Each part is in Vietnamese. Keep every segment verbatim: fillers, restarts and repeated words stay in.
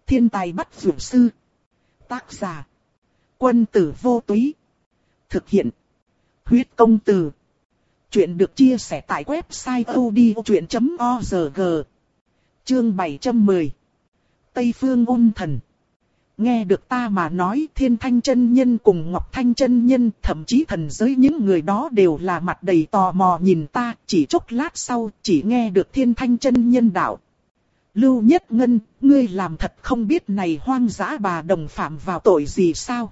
Thiên tài bắt dược sư. Tác giả. Quân tử vô túy. Thực hiện. Huyết công từ. Chuyện được chia sẻ tại website odchuyện chấm org. Chương bảy trăm mười. Tây Phương ôn thần. Nghe được ta mà nói, Thiên Thanh chân nhân cùng Ngọc Thanh chân nhân, thậm chí thần giới những người đó đều là mặt đầy tò mò nhìn ta. Chỉ chốc lát sau, chỉ nghe được Thiên Thanh chân nhân đạo: Lưu Nhất Ngân, ngươi làm thật không biết này hoang dã bà đồng phạm vào tội gì sao?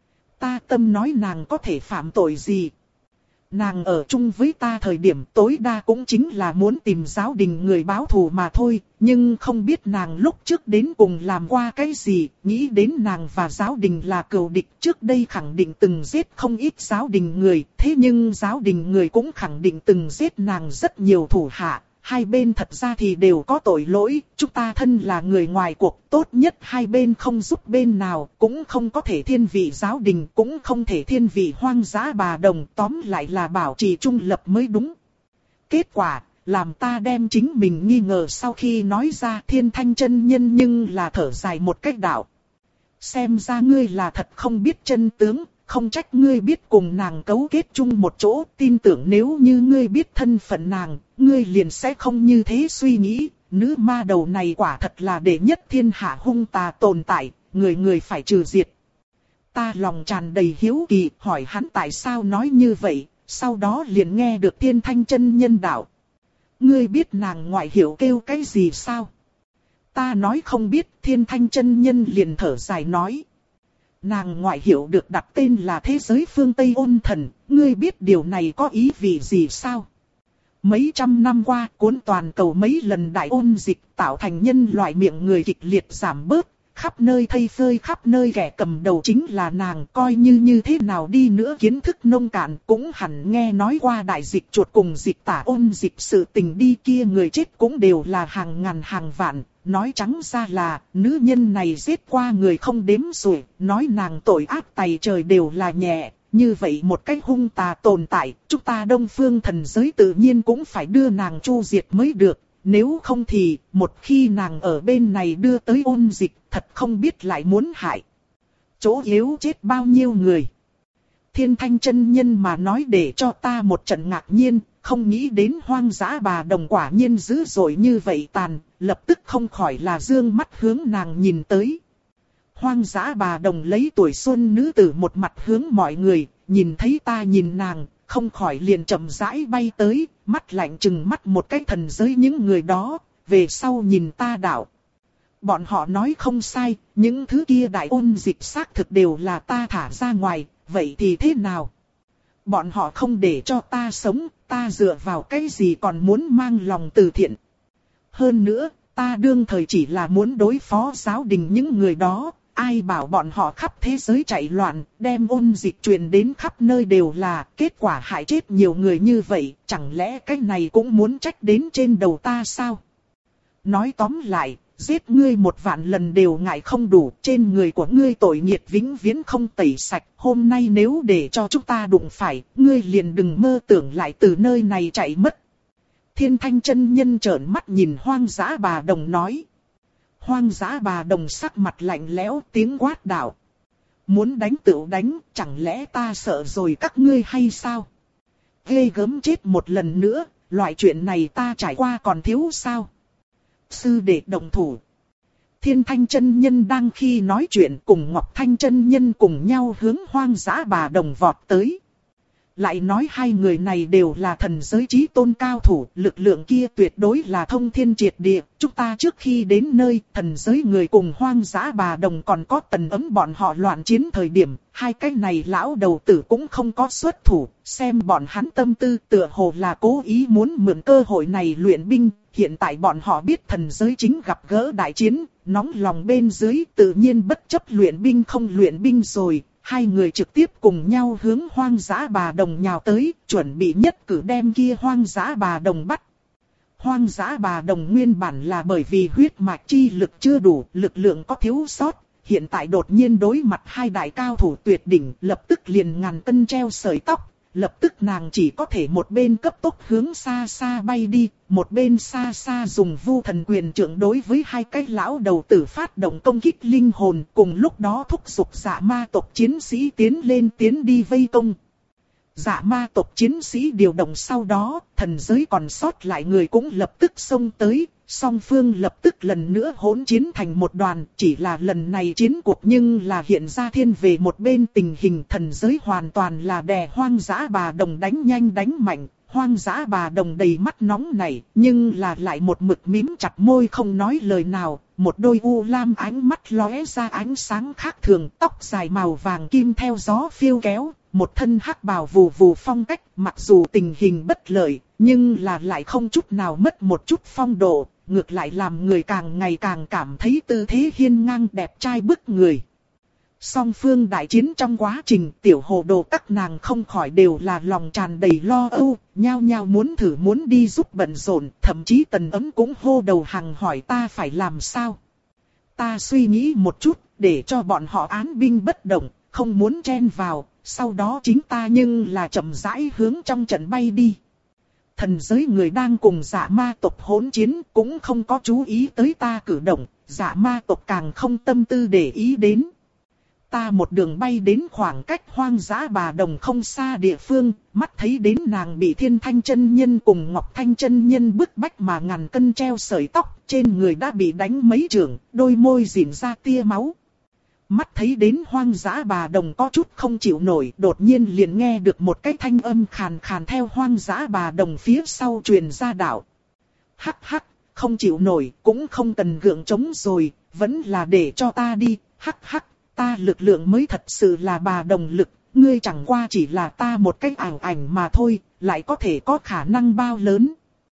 Ta tâm nói nàng có thể phạm tội gì? Nàng ở chung với ta thời điểm tối đa cũng chính là muốn tìm giáo đình người báo thù mà thôi, nhưng không biết nàng lúc trước đến cùng làm qua cái gì, nghĩ đến nàng và giáo đình là cừu địch, trước đây khẳng định từng giết không ít giáo đình người, thế nhưng giáo đình người cũng khẳng định từng giết nàng rất nhiều thủ hạ. Hai bên thật ra thì đều có tội lỗi, chúng ta thân là người ngoài cuộc, tốt nhất hai bên không giúp bên nào, cũng không có thể thiên vị giáo đình, cũng không thể thiên vị hoang dã bà đồng, tóm lại là bảo trì trung lập mới đúng. Kết quả, làm ta đem chính mình nghi ngờ sau khi nói ra, Thiên Thanh chân nhân nhưng là thở dài một cách đạo: Xem ra ngươi là thật không biết chân tướng. Không trách ngươi biết cùng nàng cấu kết chung một chỗ, tin tưởng nếu như ngươi biết thân phận nàng, ngươi liền sẽ không như thế suy nghĩ. Nữ ma đầu này quả thật là đệ nhất thiên hạ hung tà tồn tại, người người phải trừ diệt. Ta lòng tràn đầy hiếu kỳ, hỏi hắn tại sao nói như vậy, sau đó liền nghe được Thiên Thanh chân nhân đạo: Ngươi biết nàng ngoại hiệu kêu cái gì sao? Ta nói không biết. Thiên Thanh chân nhân liền thở dài nói: Nàng ngoại hiệu được đặt tên là thế giới phương Tây ôn thần, ngươi biết điều này có ý vị gì sao? Mấy trăm năm qua, cuốn toàn cầu mấy lần đại ôn dịch tạo thành nhân loại miệng người kịch liệt giảm bớt, khắp nơi thây phơi khắp nơi kẻ cầm đầu chính là nàng, coi như như thế nào đi nữa kiến thức nông cạn cũng hẳn nghe nói qua đại dịch chuột cùng dịch tả ôn dịch sự tình đi kia người chết cũng đều là hàng ngàn hàng vạn. Nói trắng ra là, nữ nhân này giết qua người không đếm xuể, nói nàng tội ác tày trời đều là nhẹ. Như vậy một cách hung tà tồn tại, chúng ta Đông Phương thần giới tự nhiên cũng phải đưa nàng chu diệt mới được. Nếu không thì, một khi nàng ở bên này đưa tới ôn dịch, thật không biết lại muốn hại chỗ yếu chết bao nhiêu người. Thiên Thanh chân nhân mà nói để cho ta một trận ngạc nhiên, không nghĩ đến hoang dã bà đồng quả nhiên dữ dội như vậy tàn, lập tức không khỏi là dương mắt hướng nàng nhìn tới. Hoang dã bà đồng lấy tuổi xuân nữ tử một mặt hướng mọi người, nhìn thấy ta nhìn nàng, không khỏi liền chậm rãi bay tới, mắt lạnh chừng mắt một cái thần giới những người đó, về sau nhìn ta đạo: Bọn họ nói không sai, những thứ kia đại ôn dịch xác thực đều là ta thả ra ngoài, vậy thì thế nào? Bọn họ không để cho ta sống, ta dựa vào cái gì còn muốn mang lòng từ thiện? Hơn nữa, ta đương thời chỉ là muốn đối phó giáo đình những người đó, ai bảo bọn họ khắp thế giới chạy loạn, đem ôn dịch truyền đến khắp nơi đều là, kết quả hại chết nhiều người như vậy, chẳng lẽ cái này cũng muốn trách đến trên đầu ta sao? Nói tóm lại, giết ngươi một vạn lần đều ngại không đủ, trên người của ngươi tội nghiệt vĩnh viễn không tẩy sạch, hôm nay nếu để cho chúng ta đụng phải, ngươi liền đừng mơ tưởng lại từ nơi này chạy mất. Thiên Thanh chân nhân trợn mắt nhìn hoang dã bà đồng nói. Hoang dã bà đồng sắc mặt lạnh lẽo, tiếng quát đạo: Muốn đánh tựu đánh, chẳng lẽ ta sợ rồi các ngươi hay sao? Ghê gớm chết một lần nữa, loại chuyện này ta trải qua còn thiếu sao? Sư đệ đồng thủ. Thiên Thanh chân nhân đang khi nói chuyện cùng Ngọc Thanh chân nhân cùng nhau hướng hoang dã bà đồng vọt tới. Lại nói hai người này đều là thần giới chí tôn cao thủ, lực lượng kia tuyệt đối là thông thiên triệt địa. Chúng ta trước khi đến nơi, thần giới người cùng hoang dã bà đồng còn có tần ấm bọn họ loạn chiến thời điểm, hai cái này lão đầu tử cũng không có xuất thủ, xem bọn hắn tâm tư tựa hồ là cố ý muốn mượn cơ hội này luyện binh. Hiện tại bọn họ biết thần giới chính gặp gỡ đại chiến, nóng lòng bên dưới tự nhiên bất chấp luyện binh không luyện binh rồi. Hai người trực tiếp cùng nhau hướng hoang dã bà đồng nhào tới, chuẩn bị nhất cử đem kia hoang dã bà đồng bắt. Hoang dã bà đồng nguyên bản là bởi vì huyết mạch chi lực chưa đủ, lực lượng có thiếu sót. Hiện tại đột nhiên đối mặt hai đại cao thủ tuyệt đỉnh, lập tức liền ngàn cân treo sợi tóc, lập tức nàng chỉ có thể một bên cấp tốc hướng xa xa bay đi, một bên xa xa dùng vu thần quyền trượng đối với hai cái lão đầu tử phát động công kích linh hồn, cùng lúc đó thúc giục dạ ma tộc chiến sĩ tiến lên tiến đi vây công. Dạ ma tộc chiến sĩ điều động sau đó, thần giới còn sót lại người cũng lập tức xông tới, song phương lập tức lần nữa hỗn chiến thành một đoàn, chỉ là lần này chiến cuộc nhưng là hiện ra thiên về một bên tình hình thần giới hoàn toàn là đè hoang dã bà đồng đánh nhanh đánh mạnh, hoang dã bà đồng đầy mắt nóng này, nhưng là lại một mực mím chặt môi không nói lời nào, một đôi u lam ánh mắt lóe ra ánh sáng khác thường, tóc dài màu vàng kim theo gió phiêu kéo. Một thân hắc bào vù vù phong cách, mặc dù tình hình bất lợi, nhưng là lại không chút nào mất một chút phong độ, ngược lại làm người càng ngày càng cảm thấy tư thế hiên ngang đẹp trai bức người. Song phương đại chiến trong quá trình tiểu hồ đồ các nàng không khỏi đều là lòng tràn đầy lo âu, nhao nhao muốn thử muốn đi giúp bận rộn, thậm chí Tần Ấm cũng hô đầu hàng hỏi ta phải làm sao. Ta suy nghĩ một chút, để cho bọn họ án binh bất động, không muốn chen vào. Sau đó chính ta nhưng là chậm rãi hướng trong trận bay đi. Thần giới người đang cùng dạ ma tộc hỗn chiến cũng không có chú ý tới ta cử động, dạ ma tộc càng không tâm tư để ý đến. Ta một đường bay đến khoảng cách hoang dã bà đồng không xa địa phương, mắt thấy đến nàng bị Thiên Thanh chân nhân cùng Ngọc Thanh chân nhân bức bách mà ngàn cân treo sợi tóc, trên người đã bị đánh mấy chưởng, đôi môi rỉn ra tia máu. Mắt thấy đến hoang dã bà đồng có chút không chịu nổi, đột nhiên liền nghe được một cái thanh âm khàn khàn theo hoang dã bà đồng phía sau truyền ra đạo. Hắc hắc, không chịu nổi, cũng không cần gượng chống rồi, vẫn là để cho ta đi, hắc hắc, ta lực lượng mới thật sự là bà đồng lực, ngươi chẳng qua chỉ là ta một cái ảo ảnh mà thôi, lại có thể có khả năng bao lớn.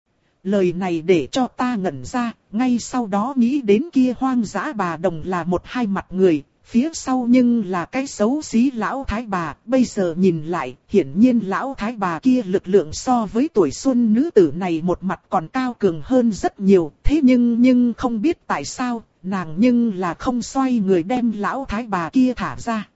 Lời này để cho ta ngẩn ra, ngay sau đó nghĩ đến kia hoang dã bà đồng là một hai mặt người. Phía sau nhưng là cái xấu xí lão thái bà, bây giờ nhìn lại, hiển nhiên lão thái bà kia lực lượng so với tuổi xuân nữ tử này một mặt còn cao cường hơn rất nhiều, thế nhưng nhưng không biết tại sao, nàng nhưng là không xoay người đem lão thái bà kia thả ra.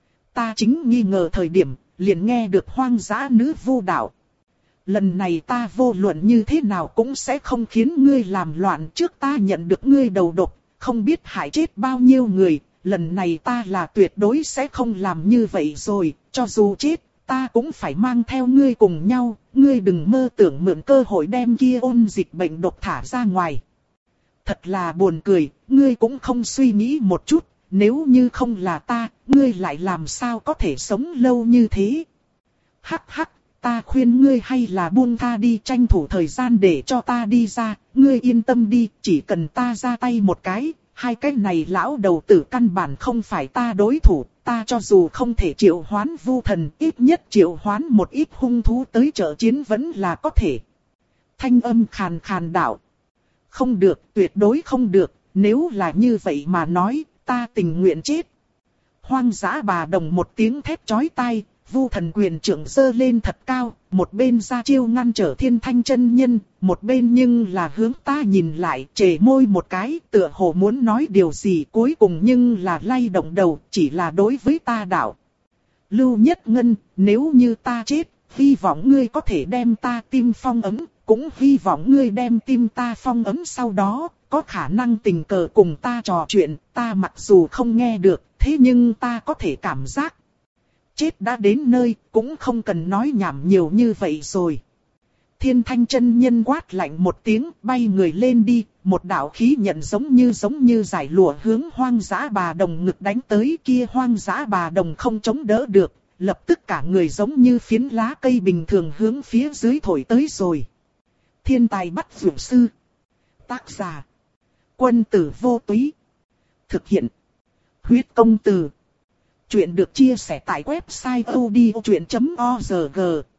Ta chính nghi ngờ thời điểm, liền nghe được hoang dã nữ vu đạo. Lần này ta vô luận như thế nào cũng sẽ không khiến ngươi làm loạn, trước ta nhận được ngươi đầu độc, không biết hại chết bao nhiêu người. Lần này ta là tuyệt đối sẽ không làm như vậy rồi, cho dù chết, ta cũng phải mang theo ngươi cùng nhau, ngươi đừng mơ tưởng mượn cơ hội đem kia ôn dịch bệnh độc thả ra ngoài. Thật là buồn cười, ngươi cũng không suy nghĩ một chút, nếu như không là ta, ngươi lại làm sao có thể sống lâu như thế. Hắc hắc, ta khuyên ngươi hay là buông tha đi, tranh thủ thời gian để cho ta đi ra, ngươi yên tâm đi, chỉ cần ta ra tay một cái. Hai cái này lão đầu tử căn bản không phải ta đối thủ, ta cho dù không thể triệu hoán vu thần, ít nhất triệu hoán một ít hung thú tới trợ chiến vẫn là có thể. Thanh âm khàn khàn đạo. Không được, tuyệt đối không được, nếu là như vậy mà nói, ta tình nguyện chết. Hoang dã bà đồng một tiếng thét chói tai, vu thần quyền trưởng giơ lên thật cao, một bên ra chiêu ngăn trở Thiên Thanh chân nhân, một bên nhưng là hướng ta nhìn lại, trề môi một cái, tựa hồ muốn nói điều gì, cuối cùng nhưng là lay động đầu, chỉ là đối với ta đạo. Lưu Nhất Ngân, nếu như ta chết, hy vọng ngươi có thể đem ta tim phong ấm, cũng hy vọng ngươi đem tim ta phong ấm sau đó, có khả năng tình cờ cùng ta trò chuyện, ta mặc dù không nghe được, thế nhưng ta có thể cảm giác. Chết đã đến nơi, cũng không cần nói nhảm nhiều như vậy rồi. Thiên Thanh chân nhân quát lạnh một tiếng, bay người lên đi, một đạo khí nhận giống như giống như giải lụa hướng hoang dã bà đồng ngực đánh tới, kia hoang dã bà đồng không chống đỡ được, lập tức cả người giống như phiến lá cây bình thường hướng phía dưới thổi tới rồi. Thiên tài bắt dược sư. Tác giả. Quân tử vô túy. Thực hiện. Huyết công từ. Chuyện được chia sẻ tại website odchuyện chấm org.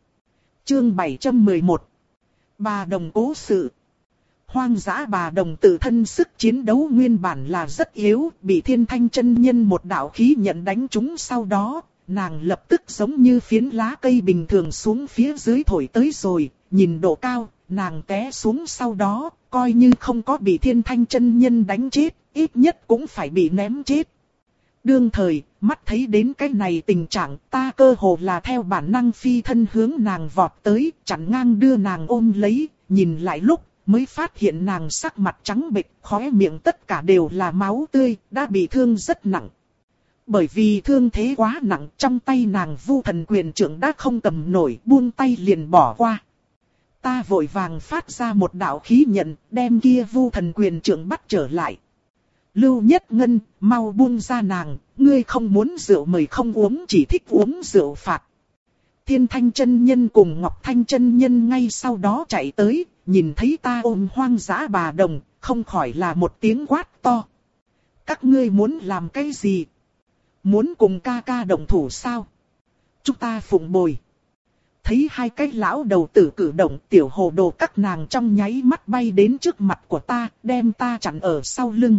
Chương bảy trăm mười một. Bà đồng cố sự. Hoang dã bà đồng tự thân sức chiến đấu nguyên bản là rất yếu, bị Thiên Thanh chân nhân một đạo khí nhận đánh trúng sau đó, nàng lập tức giống như phiến lá cây bình thường xuống phía dưới thổi tới rồi, nhìn độ cao, nàng té xuống sau đó, coi như không có bị Thiên Thanh chân nhân đánh chết, ít nhất cũng phải bị ném chết. Đương thời, mắt thấy đến cái này tình trạng, ta cơ hồ là theo bản năng phi thân hướng nàng vọt tới, chặn ngang đưa nàng ôm lấy, nhìn lại lúc, mới phát hiện nàng sắc mặt trắng bệch, khóe miệng tất cả đều là máu tươi, đã bị thương rất nặng. Bởi vì thương thế quá nặng, trong tay nàng Vu Thần Quyền Trượng đã không cầm nổi, buông tay liền bỏ qua. Ta vội vàng phát ra một đạo khí nhận, đem kia Vu Thần Quyền Trượng bắt trở lại. Lưu Nhất Ngân, mau buông ra nàng, ngươi không muốn rượu mời không uống, chỉ thích uống rượu phạt. Thiên Thanh chân nhân cùng Ngọc Thanh chân nhân ngay sau đó chạy tới, nhìn thấy ta ôm hoang dã bà đồng, không khỏi là một tiếng quát to. Các ngươi muốn làm cái gì? Muốn cùng ca ca động thủ sao? Chúng ta phụng bồi. Thấy hai cái lão đầu tử cử động, tiểu hồ đồ các nàng trong nháy mắt bay đến trước mặt của ta, đem ta chặn ở sau lưng.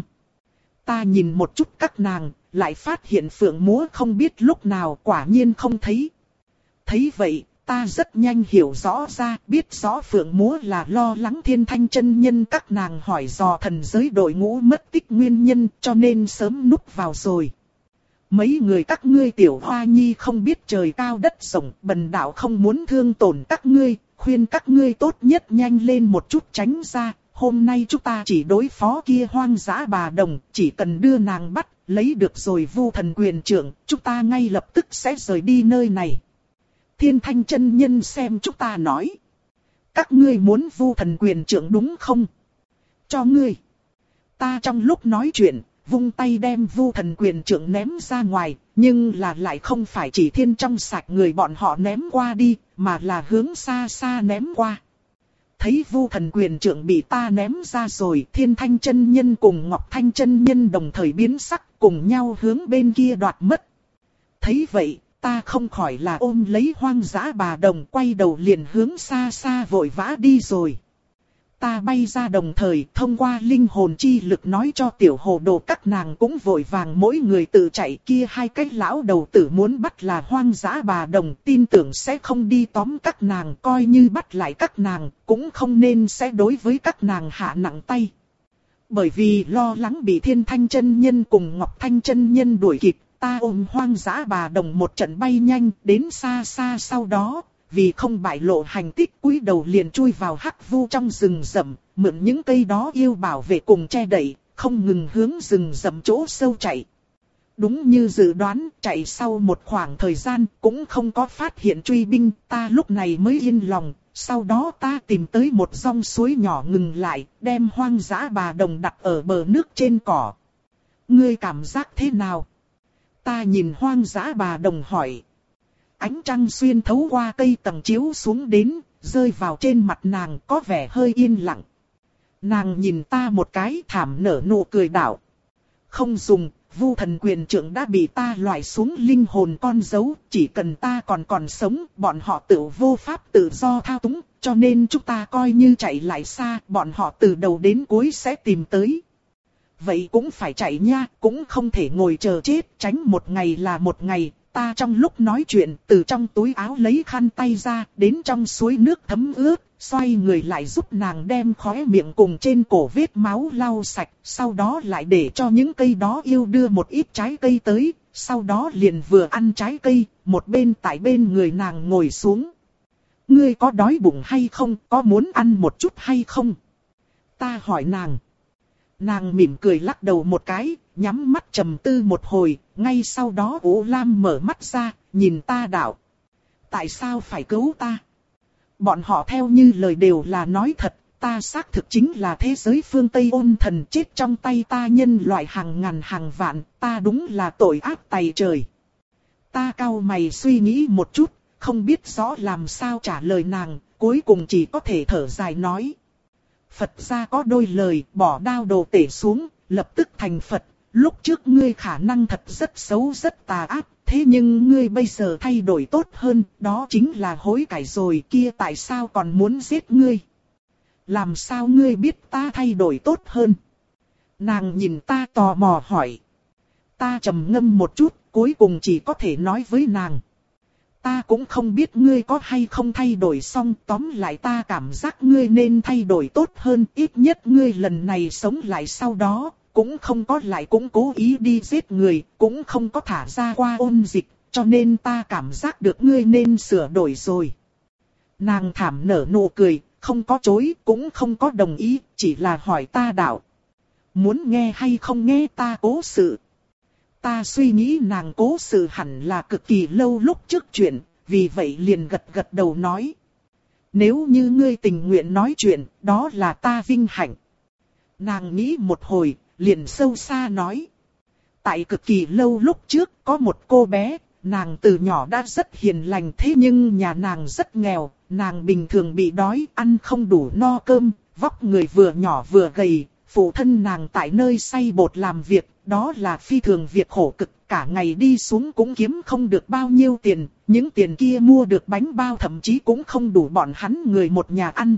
Ta nhìn một chút các nàng, lại phát hiện Phượng Múa không biết lúc nào, quả nhiên không thấy. Thấy vậy, ta rất nhanh hiểu rõ ra, biết rõ Phượng Múa là lo lắng Thiên Thanh chân nhân các nàng hỏi dò thần giới đội ngũ mất tích nguyên nhân, cho nên sớm núp vào rồi. Mấy người các ngươi tiểu hoa nhi không biết trời cao đất rộng, bần đạo không muốn thương tổn các ngươi, khuyên các ngươi tốt nhất nhanh lên một chút tránh ra. Hôm nay chúng ta chỉ đối phó kia hoang dã bà đồng, chỉ cần đưa nàng bắt, lấy được rồi Vu Thần Quyền Trượng, chúng ta ngay lập tức sẽ rời đi nơi này. Thiên Thanh chân nhân xem chúng ta nói. Các ngươi muốn Vu Thần Quyền Trượng đúng không? Cho ngươi. Ta trong lúc nói chuyện, vung tay đem Vu Thần Quyền Trượng ném ra ngoài, nhưng là lại không phải chỉ thiên trong sạch người bọn họ ném qua đi, mà là hướng xa xa ném qua. Thấy Vu Thần Quyền Trượng bị ta ném ra rồi, Thiên Thanh chân nhân cùng Ngọc Thanh chân nhân đồng thời biến sắc, cùng nhau hướng bên kia đoạt mất. Thấy vậy, ta không khỏi là ôm lấy hoang dã bà đồng, quay đầu liền hướng xa xa vội vã đi rồi. Ta bay ra đồng thời thông qua linh hồn chi lực nói cho tiểu hồ đồ các nàng cũng vội vàng mỗi người tự chạy, kia hai cái lão đầu tử muốn bắt là hoang dã bà đồng, tin tưởng sẽ không đi tóm các nàng, coi như bắt lại các nàng cũng không nên sẽ đối với các nàng hạ nặng tay. Bởi vì lo lắng bị Thiên Thanh chân nhân cùng Ngọc Thanh chân nhân đuổi kịp, ta ôm hoang dã bà đồng một trận bay nhanh đến xa xa sau đó. Vì không bại lộ hành tích, cúi đầu liền chui vào hắc vu trong rừng rậm, mượn những cây đó yêu bảo vệ cùng che đậy, không ngừng hướng rừng rậm chỗ sâu chạy. Đúng như dự đoán, chạy sau một khoảng thời gian cũng không có phát hiện truy binh, ta lúc này mới yên lòng. Sau đó ta tìm tới một dòng suối nhỏ ngừng lại, đem hoang dã bà đồng đặt ở bờ nước trên cỏ. Ngươi cảm giác thế nào? Ta nhìn hoang dã bà đồng hỏi. Ánh trăng xuyên thấu qua cây tầng chiếu xuống đến, rơi vào trên mặt nàng có vẻ hơi yên lặng. Nàng nhìn ta một cái thảm nở nụ cười đạo. Không dùng, Vu Thần Quyền Trượng đã bị ta loại xuống linh hồn con dấu, chỉ cần ta còn còn sống, bọn họ tự vô pháp tự do thao túng, cho nên chúng ta coi như chạy lại xa, bọn họ từ đầu đến cuối sẽ tìm tới. Vậy cũng phải chạy nha, cũng không thể ngồi chờ chết, tránh một ngày là một ngày. Ta trong lúc nói chuyện, từ trong túi áo lấy khăn tay ra, đến trong suối nước thấm ướt, xoay người lại giúp nàng đem khóe miệng cùng trên cổ vết máu lau sạch, sau đó lại để cho những cây đó yêu đưa một ít trái cây tới, sau đó liền vừa ăn trái cây, một bên tại bên người nàng ngồi xuống. Ngươi có đói bụng hay không, có muốn ăn một chút hay không? Ta hỏi nàng. Nàng mỉm cười lắc đầu một cái, nhắm mắt trầm tư một hồi, ngay sau đó Ú Lam mở mắt ra, nhìn ta đạo. Tại sao phải cứu ta? Bọn họ theo như lời đều là nói thật, ta xác thực chính là thế giới phương Tây ôn thần chết trong tay ta nhân loại hàng ngàn hàng vạn, ta đúng là tội ác tày trời. Ta cau mày suy nghĩ một chút, không biết rõ làm sao trả lời nàng, cuối cùng chỉ có thể thở dài nói. Phật gia có đôi lời, bỏ đao đồ tể xuống, lập tức thành Phật. Lúc trước ngươi khả năng thật rất xấu rất tà ác, thế nhưng ngươi bây giờ thay đổi tốt hơn, đó chính là hối cải rồi, kia tại sao còn muốn giết ngươi? Làm sao ngươi biết ta thay đổi tốt hơn? Nàng nhìn ta tò mò hỏi. Ta trầm ngâm một chút, cuối cùng chỉ có thể nói với nàng. Ta cũng không biết ngươi có hay không thay đổi xong, tóm lại ta cảm giác ngươi nên thay đổi tốt hơn, ít nhất ngươi lần này sống lại sau đó, cũng không có lại cũng cố ý đi giết người, cũng không có thả ra qua ôn dịch, cho nên ta cảm giác được ngươi nên sửa đổi rồi. Nàng thảm nở nụ cười, không có chối, cũng không có đồng ý, chỉ là hỏi ta đạo. Muốn nghe hay không nghe ta cố sự? Ta suy nghĩ nàng cố sự hẳn là cực kỳ lâu lúc trước chuyện, vì vậy liền gật gật đầu nói. Nếu như ngươi tình nguyện nói chuyện, đó là ta vinh hạnh. Nàng nghĩ một hồi, liền sâu xa nói. Tại cực kỳ lâu lúc trước, có một cô bé, nàng từ nhỏ đã rất hiền lành, thế nhưng nhà nàng rất nghèo, nàng bình thường bị đói, ăn không đủ no cơm, vóc người vừa nhỏ vừa gầy, phụ thân nàng tại nơi xay bột làm việc, đó là phi thường việc khổ cực, cả ngày đi xuống cũng kiếm không được bao nhiêu tiền, những tiền kia mua được bánh bao thậm chí cũng không đủ bọn hắn người một nhà ăn.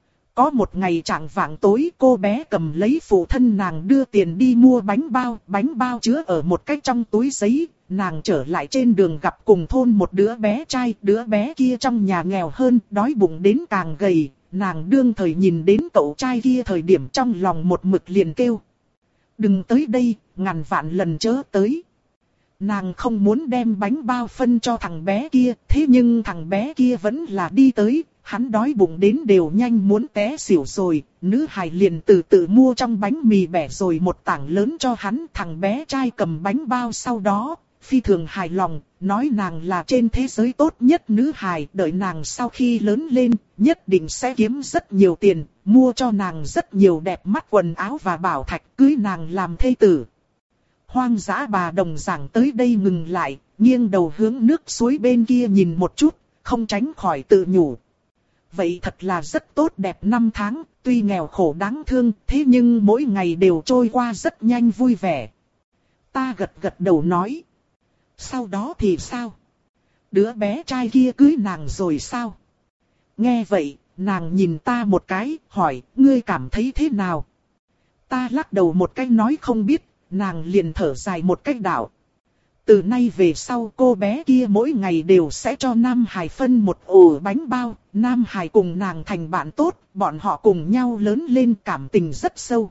Có một ngày trạng vạng tối, cô bé cầm lấy phụ thân nàng đưa tiền đi mua bánh bao, bánh bao chứa ở một cái trong túi giấy, nàng trở lại trên đường gặp cùng thôn một đứa bé trai, đứa bé kia trong nhà nghèo hơn, đói bụng đến càng gầy, nàng đương thời nhìn đến cậu trai kia thời điểm trong lòng một mực liền kêu. Đừng tới đây, ngàn vạn lần chớ tới. Nàng không muốn đem bánh bao phân cho thằng bé kia, thế nhưng thằng bé kia vẫn là đi tới, hắn đói bụng đến đều nhanh muốn té xỉu rồi, nữ hài liền từ từ mua trong bánh mì bẻ rồi một tảng lớn cho hắn, thằng bé trai cầm bánh bao sau đó, phi thường hài lòng, nói nàng là trên thế giới tốt nhất nữ hài, đợi nàng sau khi lớn lên, nhất định sẽ kiếm rất nhiều tiền, mua cho nàng rất nhiều đẹp mắt quần áo và bảo thạch, cưới nàng làm thê tử. Hoang dã bà đồng giảng tới đây ngừng lại, nghiêng đầu hướng nước suối bên kia nhìn một chút, không tránh khỏi tự nhủ. Vậy thật là rất tốt đẹp năm tháng, tuy nghèo khổ đáng thương, thế nhưng mỗi ngày đều trôi qua rất nhanh vui vẻ. Ta gật gật đầu nói. Sau đó thì sao? Đứa bé trai kia cưới nàng rồi sao? Nghe vậy, nàng nhìn ta một cái, hỏi, ngươi cảm thấy thế nào? Ta lắc đầu một cái nói không biết, nàng liền thở dài một cái đạo. Từ nay về sau cô bé kia mỗi ngày đều sẽ cho Nam Hải phân một ổ bánh bao, Nam Hải cùng nàng thành bạn tốt, bọn họ cùng nhau lớn lên cảm tình rất sâu.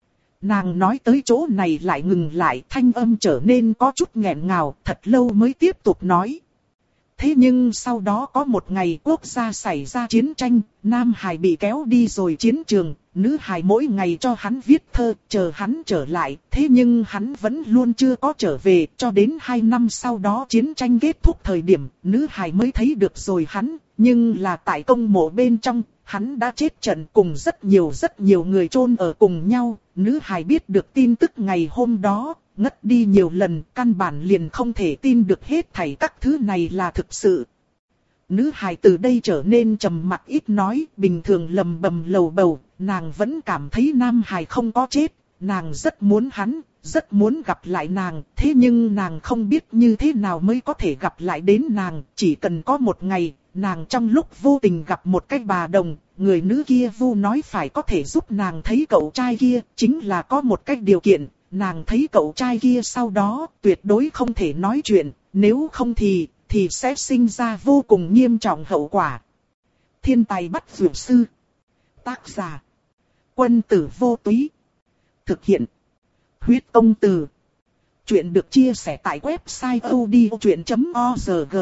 Nàng nói tới chỗ này lại ngừng lại, thanh âm trở nên có chút nghẹn ngào, thật lâu mới tiếp tục nói. Thế nhưng sau đó có một ngày quốc gia xảy ra chiến tranh, Nam Hải bị kéo đi rồi chiến trường, nữ Hải mỗi ngày cho hắn viết thơ, chờ hắn trở lại, thế nhưng hắn vẫn luôn chưa có trở về, cho đến hai năm sau đó chiến tranh kết thúc thời điểm, nữ Hải mới thấy được rồi hắn, nhưng là tại công mộ bên trong, hắn đã chết trận cùng rất nhiều rất nhiều người chôn ở cùng nhau, nữ Hải biết được tin tức ngày hôm đó. Ngất đi nhiều lần, căn bản liền không thể tin được hết thảy các thứ này là thực sự. Nữ hài từ đây trở nên trầm mặc ít nói, bình thường lầm bầm lầu bầu, nàng vẫn cảm thấy nam hài không có chết, nàng rất muốn hắn, rất muốn gặp lại nàng, thế nhưng nàng không biết như thế nào mới có thể gặp lại đến nàng, chỉ cần có một ngày, nàng trong lúc vô tình gặp một cái bà đồng, người nữ kia vu nói phải có thể giúp nàng thấy cậu trai kia, chính là có một cái điều kiện. Nàng thấy cậu trai kia sau đó tuyệt đối không thể nói chuyện, nếu không thì, thì sẽ sinh ra vô cùng nghiêm trọng hậu quả. Thiên tài bắt dược sư. Tác giả. Quân tử vô túy. Thực hiện. Huyết công từ. Chuyện được chia sẻ tại website odchuyện chấm org.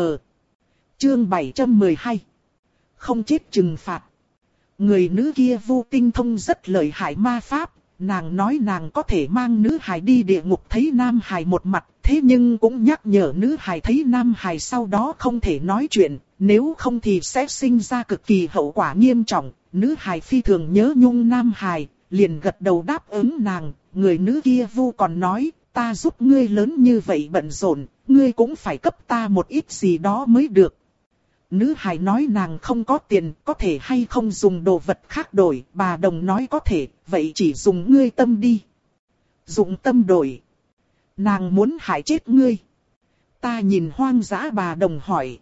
Chương bảy trăm mười hai. Không chết trừng phạt. Người nữ kia vô tinh thông rất lợi hại ma pháp. Nàng nói nàng có thể mang nữ hài đi địa ngục thấy nam hài một mặt, thế nhưng cũng nhắc nhở nữ hài thấy nam hài sau đó không thể nói chuyện, nếu không thì sẽ sinh ra cực kỳ hậu quả nghiêm trọng. Nữ hài phi thường nhớ nhung nam hài, liền gật đầu đáp ứng nàng, người nữ kia vu còn nói, ta giúp ngươi lớn như vậy bận rộn, ngươi cũng phải cấp ta một ít gì đó mới được. Nữ hài nói nàng không có tiền, có thể hay không dùng đồ vật khác đổi, bà đồng nói có thể, vậy chỉ dùng ngươi tâm đi. Dùng tâm đổi. Nàng muốn hại chết ngươi. Ta nhìn hoang dã bà đồng hỏi.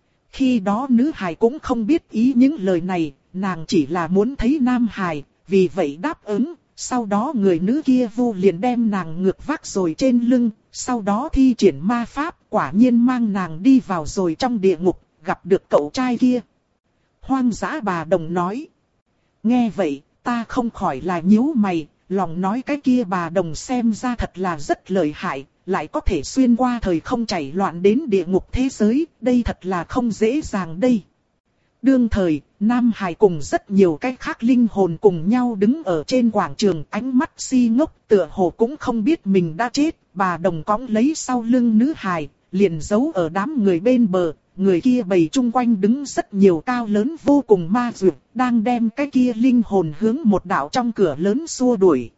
Khi đó nữ hài cũng không biết ý những lời này, nàng chỉ là muốn thấy nam hài, vì vậy đáp ứng. Sau đó người nữ kia vu liền đem nàng ngược vác rồi trên lưng, sau đó thi triển ma pháp, quả nhiên mang nàng đi vào rồi trong địa ngục. Gặp được cậu trai kia. Hoang dã bà đồng nói. Nghe vậy, ta không khỏi là nhíu mày, lòng nói cái kia bà đồng xem ra thật là rất lợi hại, lại có thể xuyên qua thời không chảy loạn đến địa ngục thế giới, đây thật là không dễ dàng đây. Đương thời, Nam Hải cùng rất nhiều cái khác linh hồn cùng nhau đứng ở trên quảng trường, ánh mắt si ngốc, tựa hồ cũng không biết mình đã chết. Bà đồng cõng lấy sau lưng nữ hài, liền giấu ở đám người bên bờ. Người kia bầy chung quanh đứng rất nhiều cao lớn vô cùng ma dược, đang đem cái kia linh hồn hướng một đạo trong cửa lớn xua đuổi.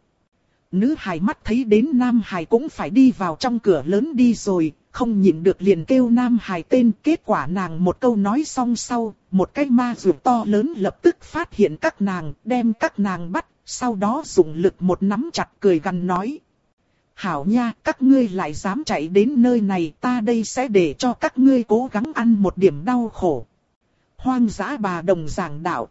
Nữ hài mắt thấy đến Nam Hải cũng phải đi vào trong cửa lớn đi rồi, không nhịn được liền kêu Nam Hải tên. Kết quả nàng một câu nói xong sau, một cái ma dược to lớn lập tức phát hiện các nàng, đem các nàng bắt, sau đó dùng lực một nắm chặt cười gằn nói. Hảo nha, các ngươi lại dám chạy đến nơi này, ta đây sẽ để cho các ngươi cố gắng ăn một điểm đau khổ. Hoang dã bà đồng giảng đạo.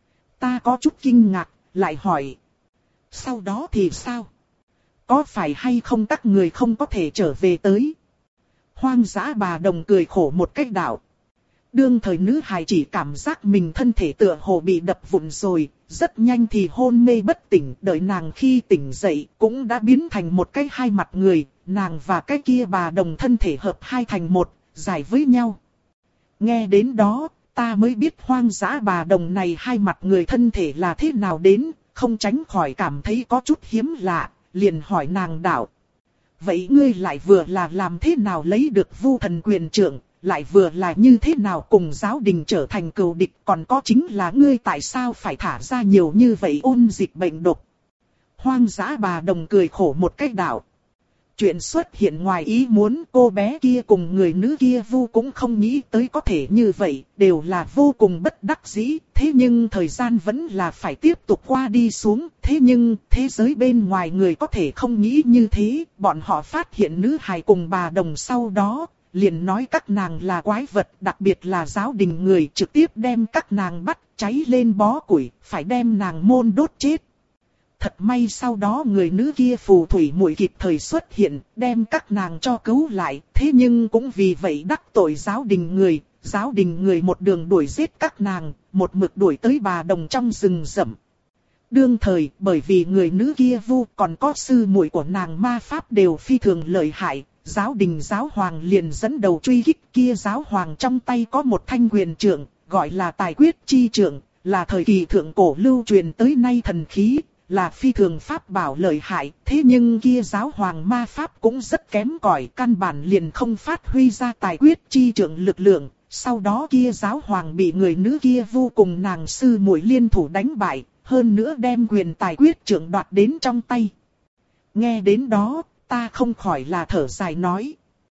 Ta có chút kinh ngạc, lại hỏi. Sau đó thì sao? Có phải hay không các người không có thể trở về tới? Hoang dã bà đồng cười khổ một cách đạo. Đương thời nữ hài chỉ cảm giác mình thân thể tựa hồ bị đập vụn rồi, rất nhanh thì hôn mê bất tỉnh, đợi nàng khi tỉnh dậy cũng đã biến thành một cái hai mặt người, nàng và cái kia bà đồng thân thể hợp hai thành một, giải với nhau. Nghe đến đó, ta mới biết hoang dã bà đồng này hai mặt người thân thể là thế nào đến, không tránh khỏi cảm thấy có chút hiếm lạ, liền hỏi nàng đạo. Vậy ngươi lại vừa là làm thế nào lấy được vu thần quyền trưởng, lại vừa là như thế nào cùng giáo đình trở thành cừu địch, còn có chính là ngươi tại sao phải thả ra nhiều như vậy ôn dịch bệnh độc. Hoang dã bà đồng cười khổ một cách đạo. Chuyện xuất hiện ngoài ý muốn, cô bé kia cùng người nữ kia vu cũng không nghĩ tới có thể như vậy, đều là vô cùng bất đắc dĩ, thế nhưng thời gian vẫn là phải tiếp tục qua đi xuống, thế nhưng thế giới bên ngoài người có thể không nghĩ như thế, bọn họ phát hiện nữ hài cùng bà đồng sau đó, liền nói các nàng là quái vật, đặc biệt là giáo đình người trực tiếp đem các nàng bắt, cháy lên bó củi, phải đem nàng môn đốt chết. Thật may sau đó người nữ kia phù thủy muội kịp thời xuất hiện, đem các nàng cho cứu lại, thế nhưng cũng vì vậy đắc tội giáo đình người, giáo đình người một đường đuổi giết các nàng, một mực đuổi tới bà đồng trong rừng rậm. Đương thời, bởi vì người nữ kia vu còn có sư muội của nàng ma pháp đều phi thường lợi hại, giáo đình giáo hoàng liền dẫn đầu truy kích, kia giáo hoàng trong tay có một thanh quyền trượng, gọi là tài quyết chi trượng, là thời kỳ thượng cổ lưu truyền tới nay thần khí, là phi thường pháp bảo lợi hại, thế nhưng kia giáo hoàng ma pháp cũng rất kém cỏi, căn bản liền không phát huy ra tài quyết chi trượng lực lượng. Sau đó kia giáo hoàng bị người nữ kia vô cùng nàng sư muội liên thủ đánh bại, hơn nữa đem quyền tài quyết trượng đoạt đến trong tay. Nghe đến đó, ta không khỏi là thở dài nói.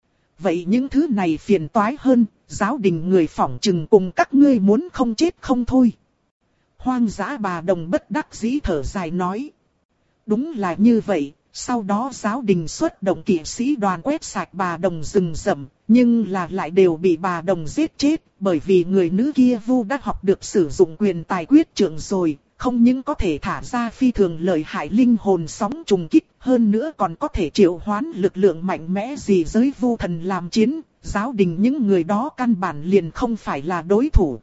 Vậy những thứ này phiền toái hơn, giáo đình người phỏng chừng cùng các ngươi muốn không chết không thôi. Hoang dã bà đồng bất đắc dĩ thở dài nói. Đúng là như vậy, sau đó giáo đình xuất động kỵ sĩ đoàn quét sạch bà đồng rừng rậm, nhưng là lại đều bị bà đồng giết chết, bởi vì người nữ kia vu đã học được sử dụng quyền tài quyết trượng rồi, không những có thể thả ra phi thường lợi hại linh hồn sóng trùng kích, hơn nữa còn có thể triệu hoán lực lượng mạnh mẽ gì giới vu thần làm chiến, giáo đình những người đó căn bản liền không phải là đối thủ.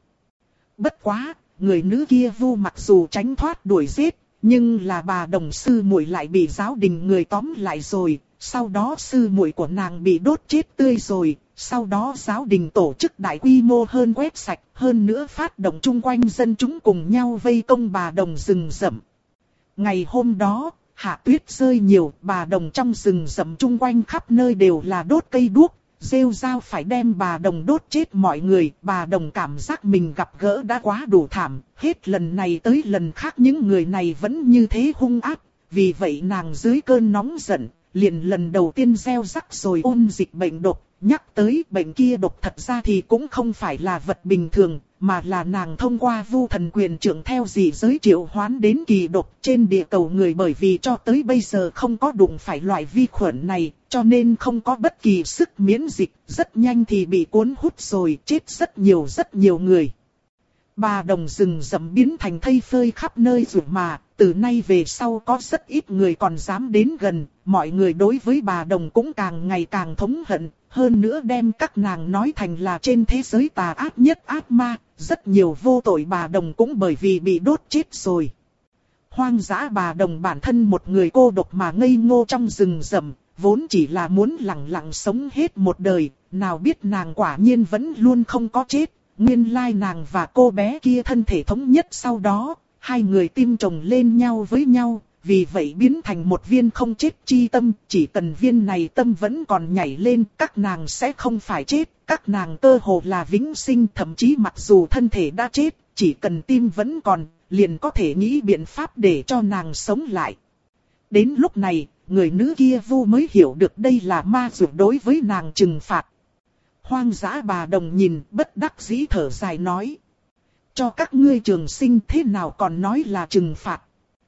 Bất quá, người nữ kia vu mặc dù tránh thoát đuổi giết, nhưng là bà đồng sư muội lại bị giáo đình người tóm lại rồi, sau đó sư muội của nàng bị đốt chết tươi rồi, sau đó giáo đình tổ chức đại quy mô hơn quét sạch, hơn nữa phát động chung quanh dân chúng cùng nhau vây công bà đồng rừng rậm. Ngày hôm đó, hạ tuyết rơi nhiều, bà đồng trong rừng rậm chung quanh khắp nơi đều là đốt cây đuốc, rêu rao phải đem bà đồng đốt chết mọi người, bà đồng cảm giác mình gặp gỡ đã quá đủ thảm, hết lần này tới lần khác những người này vẫn như thế hung ác, vì vậy nàng dưới cơn nóng giận, liền lần đầu tiên gieo rắc rồi ôn dịch bệnh độc, nhắc tới bệnh kia độc thật ra thì cũng không phải là vật bình thường, mà là nàng thông qua vu thần quyền trưởng theo dị giới triệu hoán đến kỳ độc trên địa cầu người, bởi vì cho tới bây giờ không có đụng phải loại vi khuẩn này, cho nên không có bất kỳ sức miễn dịch, rất nhanh thì bị cuốn hút rồi, chết rất nhiều rất nhiều người. Bà đồng rừng rậm biến thành thây phơi khắp nơi rồi mà, từ nay về sau có rất ít người còn dám đến gần, mọi người đối với bà đồng cũng càng ngày càng thống hận, hơn nữa đem các nàng nói thành là trên thế giới tà ác nhất ác ma, rất nhiều vô tội bà đồng cũng bởi vì bị đốt chết rồi. Hoang dã bà đồng bản thân một người cô độc mà ngây ngô trong rừng rậm, vốn chỉ là muốn lặng lặng sống hết một đời, nào biết nàng quả nhiên vẫn luôn không có chết. Nguyên lai nàng và cô bé kia thân thể thống nhất sau đó, hai người tim chồng lên nhau với nhau, vì vậy biến thành một viên không chết chi tâm. Chỉ cần viên này tâm vẫn còn nhảy lên, các nàng sẽ không phải chết, các nàng cơ hồ là vĩnh sinh. Thậm chí mặc dù thân thể đã chết, chỉ cần tim vẫn còn, liền có thể nghĩ biện pháp để cho nàng sống lại. Đến lúc này, người nữ kia Vu mới hiểu được đây là ma dụ đối với nàng trừng phạt. Hoang dã bà đồng nhìn, bất đắc dĩ thở dài nói. Cho các ngươi trường sinh thế nào còn nói là trừng phạt?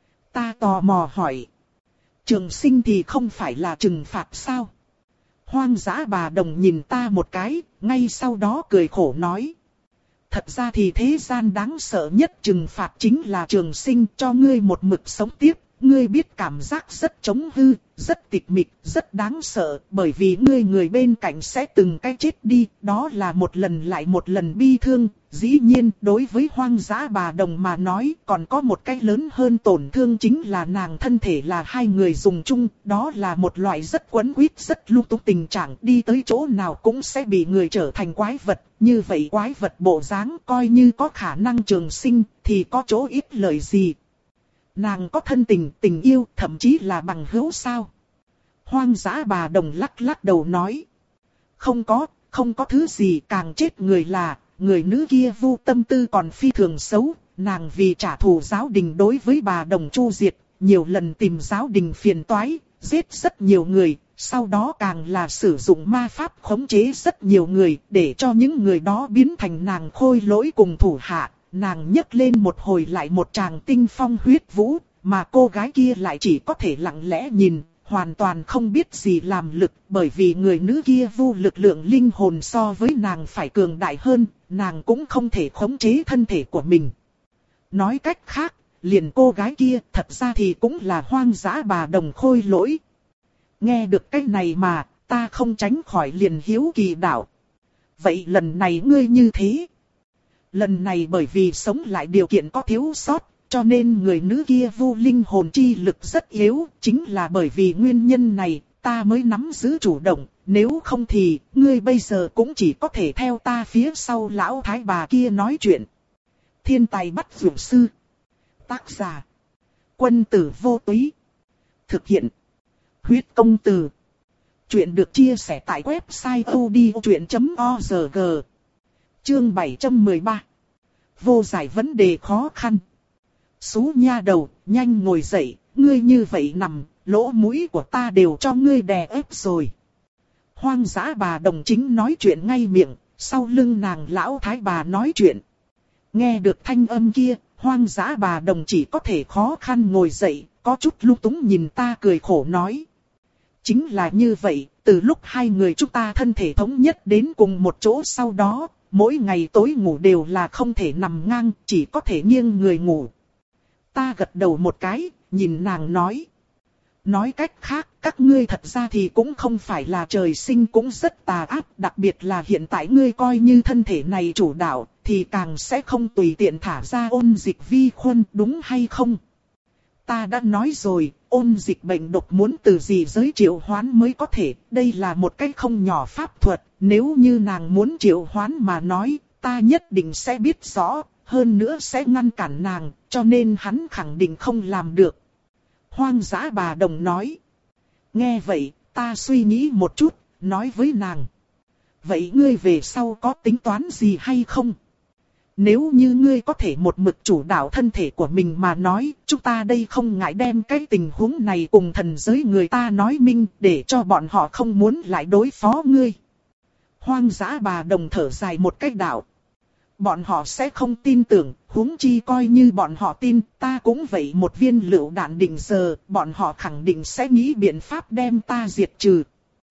Ta tò mò hỏi. Trường sinh thì không phải là trừng phạt sao? Hoang dã bà đồng nhìn ta một cái, ngay sau đó cười khổ nói. Thật ra thì thế gian đáng sợ nhất trừng phạt chính là trường sinh, cho ngươi một mực sống tiếp. Ngươi biết cảm giác rất chống hư, rất tịch mịch, rất đáng sợ, bởi vì ngươi người bên cạnh sẽ từng cái chết đi, đó là một lần lại một lần bi thương. Dĩ nhiên, đối với hoang dã bà đồng mà nói, còn có một cái lớn hơn tổn thương chính là nàng thân thể là hai người dùng chung, đó là một loại rất quấn quýt, rất lung tung tình trạng, đi tới chỗ nào cũng sẽ bị người trở thành quái vật. Như vậy quái vật bộ dáng coi như có khả năng trường sinh, thì có chỗ ít lợi gì. Nàng có thân tình, tình yêu, thậm chí là bằng hữu sao? Hoang dã bà đồng lắc lắc đầu nói. Không có, không có thứ gì, càng chết người là, người nữ kia Vu tâm tư còn phi thường xấu. Nàng vì trả thù giáo đình đối với bà đồng Chu Diệt, nhiều lần tìm giáo đình phiền toái, giết rất nhiều người. Sau đó càng là sử dụng ma pháp khống chế rất nhiều người, để cho những người đó biến thành nàng khôi lỗi cùng thủ hạ. Nàng nhấc lên một hồi lại một tràng tinh phong huyết vũ, mà cô gái kia lại chỉ có thể lặng lẽ nhìn, hoàn toàn không biết gì làm lực, bởi vì người nữ kia Vu lực lượng linh hồn so với nàng phải cường đại hơn, nàng cũng không thể khống chế thân thể của mình. Nói cách khác, liền cô gái kia thật ra thì cũng là hoang dã bà đồng khôi lỗi. Nghe được cái này mà, ta không tránh khỏi liền hiếu kỳ đạo. Vậy lần này ngươi như thế? Lần này bởi vì sống lại điều kiện có thiếu sót, cho nên người nữ kia Vu linh hồn chi lực rất yếu. Chính là bởi vì nguyên nhân này, ta mới nắm giữ chủ động. Nếu không thì, ngươi bây giờ cũng chỉ có thể theo ta phía sau lão thái bà kia nói chuyện. Thiên tài bắt dược sư. Tác giả. Quân tử vô túy. Thực hiện. Huyết công từ. Chuyện được chia sẻ tại website o d o chuyện chấm org. Chương bảy trăm mười ba. Vô giải vấn đề khó khăn. Xú nha đầu, nhanh ngồi dậy, ngươi như vậy nằm, lỗ mũi của ta đều cho ngươi đè ép rồi. Hoang dã bà đồng chính nói chuyện ngay miệng, sau lưng nàng lão thái bà nói chuyện. Nghe được thanh âm kia, hoang dã bà đồng chỉ có thể khó khăn ngồi dậy, có chút lung túng nhìn ta cười khổ nói. Chính là như vậy, từ lúc hai người chúng ta thân thể thống nhất đến cùng một chỗ sau đó, mỗi ngày tối ngủ đều là không thể nằm ngang, chỉ có thể nghiêng người ngủ. Ta gật đầu một cái, nhìn nàng nói. Nói cách khác, các ngươi thật ra thì cũng không phải là trời sinh cũng rất tà ác, đặc biệt là hiện tại ngươi coi như thân thể này chủ đạo, thì càng sẽ không tùy tiện thả ra ôn dịch vi khuẩn, đúng hay không? Ta đã nói rồi, ôn dịch bệnh độc muốn từ gì giới triệu hoán mới có thể, đây là một cái không nhỏ pháp thuật, nếu như nàng muốn triệu hoán mà nói, ta nhất định sẽ biết rõ, hơn nữa sẽ ngăn cản nàng, cho nên hắn khẳng định không làm được. Hoang dã bà đồng nói. Nghe vậy, ta suy nghĩ một chút, nói với nàng. Vậy ngươi về sau có tính toán gì hay không? Nếu như ngươi có thể một mực chủ đạo thân thể của mình mà nói, chúng ta đây không ngại đem cái tình huống này cùng thần giới người ta nói minh, để cho bọn họ không muốn lại đối phó ngươi. Hoang dã bà đồng thở dài một cách đạo. Bọn họ sẽ không tin tưởng, huống chi coi như bọn họ tin, ta cũng vậy một viên lựu đạn định giờ, bọn họ khẳng định sẽ nghĩ biện pháp đem ta diệt trừ.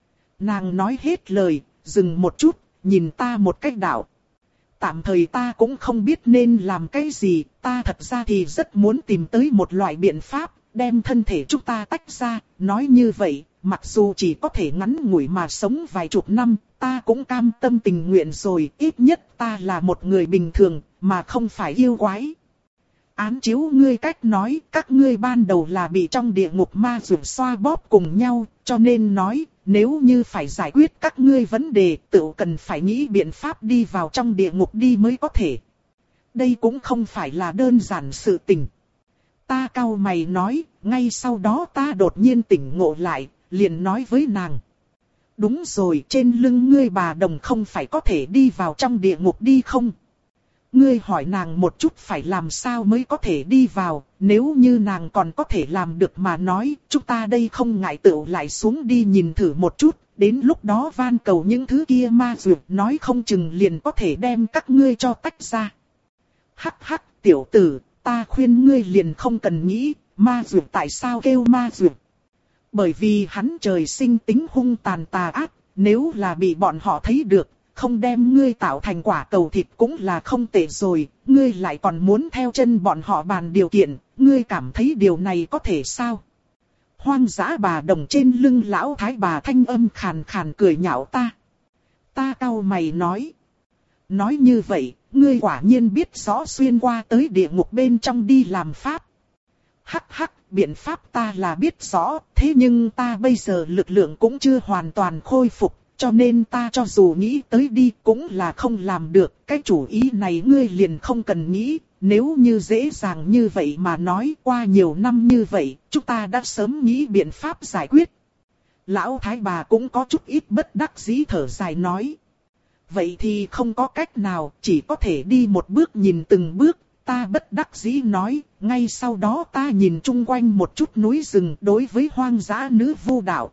Nàng nói hết lời, dừng một chút, nhìn ta một cách đạo. Tạm thời ta cũng không biết nên làm cái gì, ta thật ra thì rất muốn tìm tới một loại biện pháp, đem thân thể chúng ta tách ra, nói như vậy, mặc dù chỉ có thể ngắn ngủi mà sống vài chục năm, ta cũng cam tâm tình nguyện rồi, ít nhất ta là một người bình thường, mà không phải yêu quái. án chiếu ngươi cách nói, các ngươi ban đầu là bị trong địa ngục ma dược xoa bóp cùng nhau, cho nên nói, nếu như phải giải quyết các ngươi vấn đề, tự cần phải nghĩ biện pháp đi vào trong địa ngục đi mới có thể. Đây cũng không phải là đơn giản sự tình. Ta cau mày nói, ngay sau đó ta đột nhiên tỉnh ngộ lại, liền nói với nàng. Đúng rồi, trên lưng ngươi bà đồng không phải có thể đi vào trong địa ngục đi không? Ngươi hỏi nàng một chút phải làm sao mới có thể đi vào, nếu như nàng còn có thể làm được mà nói, chúng ta đây không ngại tựu lại xuống đi nhìn thử một chút, đến lúc đó van cầu những thứ kia ma dược nói không chừng liền có thể đem các ngươi cho tách ra. Hắc hắc, tiểu tử, ta khuyên ngươi liền không cần nghĩ, ma dược tại sao kêu ma dược? Bởi vì hắn trời sinh tính hung tàn tà ác, nếu là bị bọn họ thấy được, không đem ngươi tạo thành quả cầu thịt cũng là không tệ rồi, ngươi lại còn muốn theo chân bọn họ bàn điều kiện, ngươi cảm thấy điều này có thể sao? Hoang dã bà đồng trên lưng lão thái bà thanh âm khàn khàn cười nhạo ta. Ta cau mày nói. Nói như vậy, ngươi quả nhiên biết rõ xuyên qua tới địa ngục bên trong đi làm pháp. Hắc hắc, biện pháp ta là biết rõ, thế nhưng ta bây giờ lực lượng cũng chưa hoàn toàn khôi phục, cho nên ta cho dù nghĩ tới đi cũng là không làm được. Cái chủ ý này ngươi liền không cần nghĩ, nếu như dễ dàng như vậy mà nói qua nhiều năm như vậy, chúng ta đã sớm nghĩ biện pháp giải quyết. Lão thái bà cũng có chút ít bất đắc dĩ thở dài nói. Vậy thì không có cách nào, chỉ có thể đi một bước nhìn từng bước. Ta bất đắc dĩ nói, ngay sau đó ta nhìn chung quanh một chút núi rừng đối với hoang dã nữ vu đạo.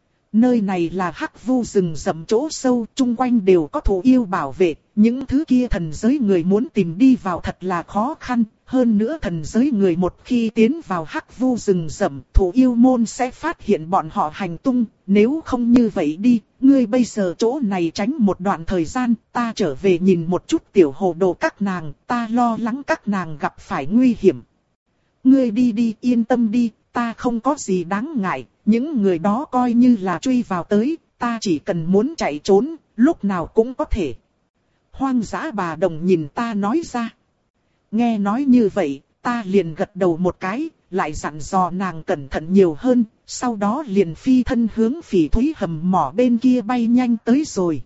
Nơi này là hắc vu rừng rậm chỗ sâu, chung quanh đều có thú yêu bảo vệ, những thứ kia thần giới người muốn tìm đi vào thật là khó khăn. Hơn nữa thần giới người một khi tiến vào hắc vu rừng rậm, thú yêu môn sẽ phát hiện bọn họ hành tung, nếu không như vậy đi, ngươi bây giờ chỗ này tránh một đoạn thời gian, ta trở về nhìn một chút tiểu hồ đồ các nàng, ta lo lắng các nàng gặp phải nguy hiểm. Ngươi đi đi, yên tâm đi, ta không có gì đáng ngại, những người đó coi như là truy vào tới, ta chỉ cần muốn chạy trốn, lúc nào cũng có thể. Hoang dã bà đồng nhìn ta nói ra. Nghe nói như vậy, ta liền gật đầu một cái, lại dặn dò nàng cẩn thận nhiều hơn, sau đó liền phi thân hướng phỉ thúy hầm mỏ bên kia bay nhanh tới rồi.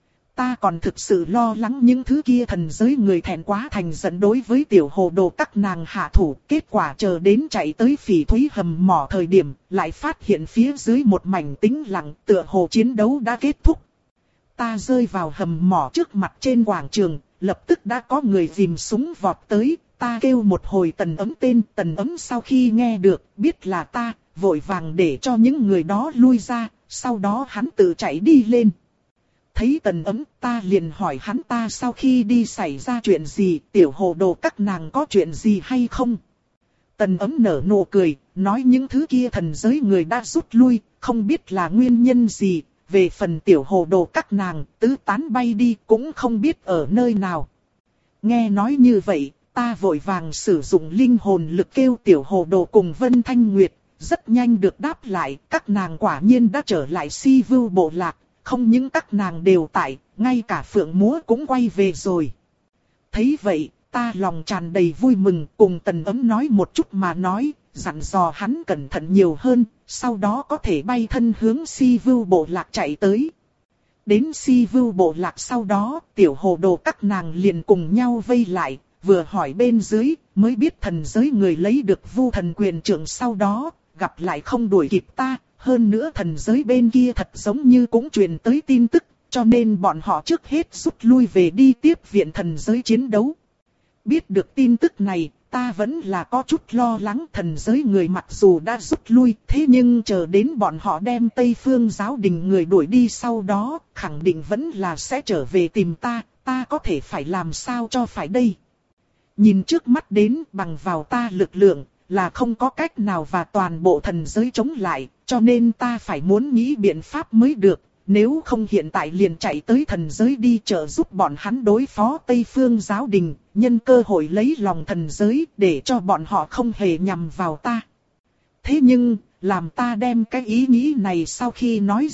Ta còn thực sự lo lắng những thứ kia thần giới người thẹn quá thành giận đối với tiểu hồ đồ các nàng hạ thủ. Kết quả chờ đến chạy tới phỉ thúy hầm mỏ thời điểm, lại phát hiện phía dưới một mảnh tĩnh lặng, tựa hồ chiến đấu đã kết thúc. Ta rơi vào hầm mỏ trước mặt trên quảng trường, lập tức đã có người dìm súng vọt tới. Ta kêu một hồi Tần Ấm tên, Tần Ấm sau khi nghe được, biết là ta, vội vàng để cho những người đó lui ra, sau đó hắn tự chạy đi lên. Thấy Tần Ấm, ta liền hỏi hắn ta sau khi đi xảy ra chuyện gì, tiểu hồ đồ các nàng có chuyện gì hay không. Tần Ấm nở nụ cười, nói những thứ kia thần giới người đã rút lui, không biết là nguyên nhân gì, về phần tiểu hồ đồ các nàng, tứ tán bay đi cũng không biết ở nơi nào. Nghe nói như vậy, ta vội vàng sử dụng linh hồn lực kêu tiểu hồ đồ cùng Vân Thanh Nguyệt, rất nhanh được đáp lại, các nàng quả nhiên đã trở lại Si Vưu bộ lạc. Không những các nàng đều tại, ngay cả Phượng Múa cũng quay về rồi. Thấy vậy, ta lòng tràn đầy vui mừng, cùng Tần Ấm nói một chút mà nói, dặn dò hắn cẩn thận nhiều hơn, sau đó có thể bay thân hướng Si Vưu bộ lạc chạy tới. Đến Si Vưu bộ lạc sau đó, tiểu hồ đồ các nàng liền cùng nhau vây lại, vừa hỏi bên dưới, mới biết thần giới người lấy được Vu thần quyền trưởng sau đó, gặp lại không đuổi kịp ta. Hơn nữa thần giới bên kia thật giống như cũng truyền tới tin tức, cho nên bọn họ trước hết rút lui về đi tiếp viện thần giới chiến đấu. Biết được tin tức này, ta vẫn là có chút lo lắng, thần giới người mặc dù đã rút lui, thế nhưng chờ đến bọn họ đem Tây Phương giáo đình người đuổi đi sau đó, khẳng định vẫn là sẽ trở về tìm ta, ta có thể phải làm sao cho phải đây. Nhìn trước mắt đến bằng vào ta lực lượng, là không có cách nào và toàn bộ thần giới chống lại, cho nên ta phải muốn nghĩ biện pháp mới được, nếu không hiện tại liền chạy tới thần giới đi trợ giúp bọn hắn đối phó Tây Phương giáo đình, nhân cơ hội lấy lòng thần giới để cho bọn họ không hề nhằm vào ta. Thế nhưng, làm ta đem cái ý nghĩ này sau khi nói ra,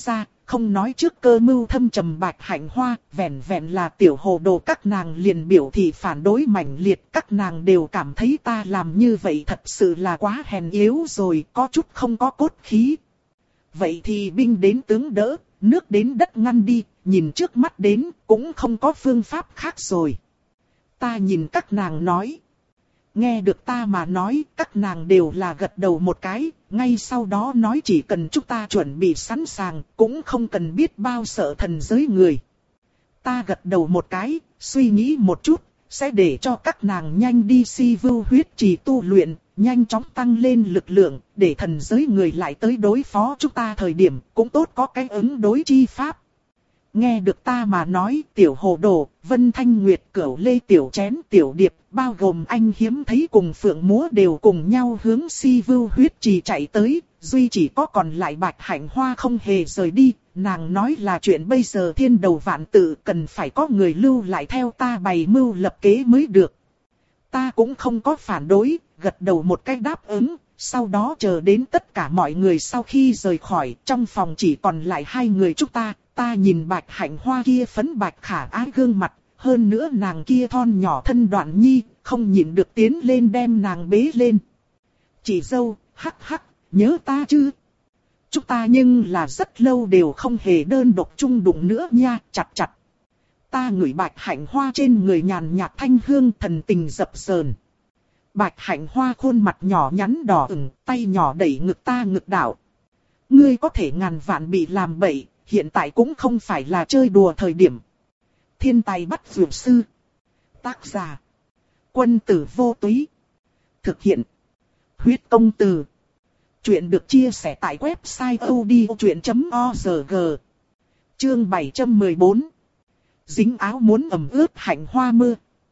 không nói trước cơ mưu thâm trầm Bạch Hạnh Hoa, vẹn vẹn là tiểu hồ đồ các nàng liền biểu thị phản đối mãnh liệt, các nàng đều cảm thấy ta làm như vậy thật sự là quá hèn yếu rồi, có chút không có cốt khí. Vậy thì binh đến tướng đỡ, nước đến đất ngăn đi, nhìn trước mắt đến, cũng không có phương pháp khác rồi. Ta nhìn các nàng nói. Nghe được ta mà nói, các nàng đều là gật đầu một cái, ngay sau đó nói chỉ cần chúng ta chuẩn bị sẵn sàng, cũng không cần biết bao sợ thần giới người. Ta gật đầu một cái, suy nghĩ một chút, sẽ để cho các nàng nhanh đi si vưu huyết trì tu luyện, nhanh chóng tăng lên lực lượng, để thần giới người lại tới đối phó chúng ta thời điểm, cũng tốt có cái ứng đối chi pháp. Nghe được ta mà nói, tiểu hồ đồ, Vân Thanh Nguyệt, Cửu Lê, tiểu chén, tiểu điệp, bao gồm anh hiếm thấy cùng phượng múa đều cùng nhau hướng si vưu huyết trì chạy tới, duy chỉ có còn lại Bạch Hạnh Hoa không hề rời đi, nàng nói là chuyện bây giờ thiên đầu vạn tự cần phải có người lưu lại theo ta bày mưu lập kế mới được. Ta cũng không có phản đối, gật đầu một cách đáp ứng, sau đó chờ đến tất cả mọi người sau khi rời khỏi, trong phòng chỉ còn lại hai người chúng ta. Ta nhìn Bạch Hạnh Hoa kia phấn bạch khả ái gương mặt, hơn nữa nàng kia thon nhỏ thân đoạn nhi, không nhịn được tiến lên đem nàng bế lên. Chị dâu, hắc hắc, nhớ ta chứ? Chúng ta nhưng là rất lâu đều không hề đơn độc chung đụng nữa nha, chặt chặt. Ta ngửi Bạch Hạnh Hoa trên người nhàn nhạt thanh hương, thần tình dập dờn. Bạch Hạnh Hoa khuôn mặt nhỏ nhắn đỏ ửng, tay nhỏ đẩy ngực ta ngực đảo. Ngươi có thể ngàn vạn bị làm bậy. Hiện tại cũng không phải là chơi đùa thời điểm. Thiên tài bắt dược sư. Tác giả. Quân tử vô túy. Thực hiện. Huyết công từ. Chuyện được chia sẻ tại website odchuyện chấm org. Chương bảy trăm mười bốn. Dính áo muốn ẩm ướt hạnh hoa mưa.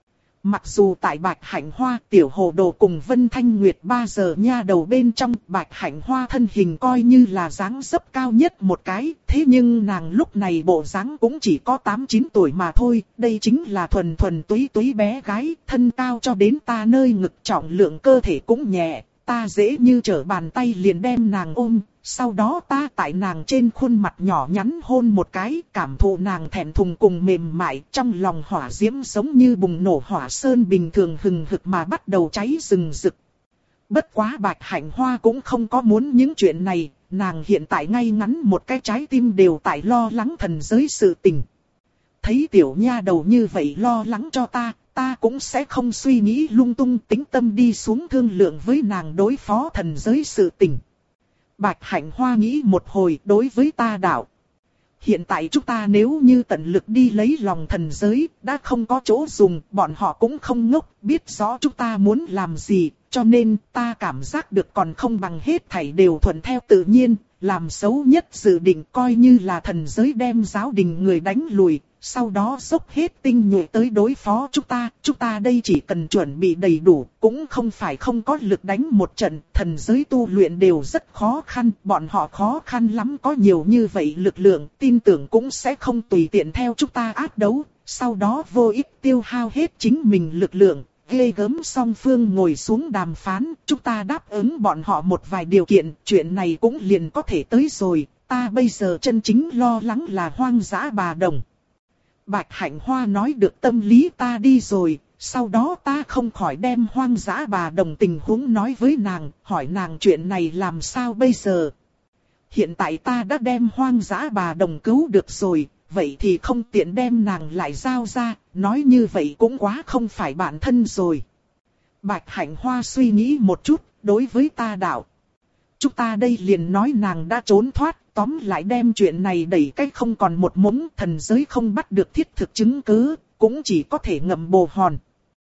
Mặc dù tại Bạch Hạnh Hoa, tiểu hồ đồ cùng Vân Thanh Nguyệt ba giờ nha đầu bên trong, Bạch Hạnh Hoa thân hình coi như là dáng dấp cao nhất một cái, thế nhưng nàng lúc này bộ dáng cũng chỉ có tám chín tuổi mà thôi, đây chính là thuần thuần túy túy bé gái, thân cao cho đến ta nơi ngực, trọng lượng cơ thể cũng nhẹ, ta dễ như trở bàn tay liền đem nàng ôm. Sau đó ta tại nàng trên khuôn mặt nhỏ nhắn hôn một cái, cảm thụ nàng thẹn thùng cùng mềm mại, trong lòng hỏa diễm giống như bùng nổ hỏa sơn bình thường hừng hực mà bắt đầu cháy rừng rực. Bất quá Bạch Hạnh Hoa cũng không có muốn những chuyện này, nàng hiện tại ngay ngắn một cái trái tim đều tại lo lắng thần giới sự tình. Thấy tiểu nha đầu như vậy lo lắng cho ta, ta cũng sẽ không suy nghĩ lung tung, tĩnh tâm đi xuống thương lượng với nàng đối phó thần giới sự tình. Bạch Hạnh Hoa nghĩ một hồi đối với ta đạo. Hiện tại chúng ta nếu như tận lực đi lấy lòng thần giới, đã không có chỗ dùng, bọn họ cũng không ngốc, biết rõ chúng ta muốn làm gì, cho nên ta cảm giác được còn không bằng hết thảy đều thuận theo tự nhiên, làm xấu nhất dự định coi như là thần giới đem giáo đình người đánh lùi, sau đó dốc hết tinh nhuệ tới đối phó chúng ta, chúng ta đây chỉ cần chuẩn bị đầy đủ, cũng không phải không có lực đánh một trận, thần giới tu luyện đều rất khó khăn, bọn họ khó khăn lắm có nhiều như vậy lực lượng, tin tưởng cũng sẽ không tùy tiện theo chúng ta áp đấu, sau đó vô ích tiêu hao hết chính mình lực lượng. Ghê gớm song phương ngồi xuống đàm phán, chúng ta đáp ứng bọn họ một vài điều kiện, chuyện này cũng liền có thể tới rồi, ta bây giờ chân chính lo lắng là hoang dã bà đồng. Bạch Hạnh Hoa nói được tâm lý ta đi rồi, sau đó ta không khỏi đem hoang dã bà đồng tình huống nói với nàng, hỏi nàng chuyện này làm sao bây giờ. Hiện tại ta đã đem hoang dã bà đồng cứu được rồi, vậy thì không tiện đem nàng lại giao ra, nói như vậy cũng quá không phải bản thân rồi. Bạch Hạnh Hoa suy nghĩ một chút, đối với ta đạo. Chúng ta đây liền nói nàng đã trốn thoát, tóm lại đem chuyện này đẩy cách không còn một mống, thần giới không bắt được thiết thực chứng cứ, cũng chỉ có thể ngậm bồ hòn.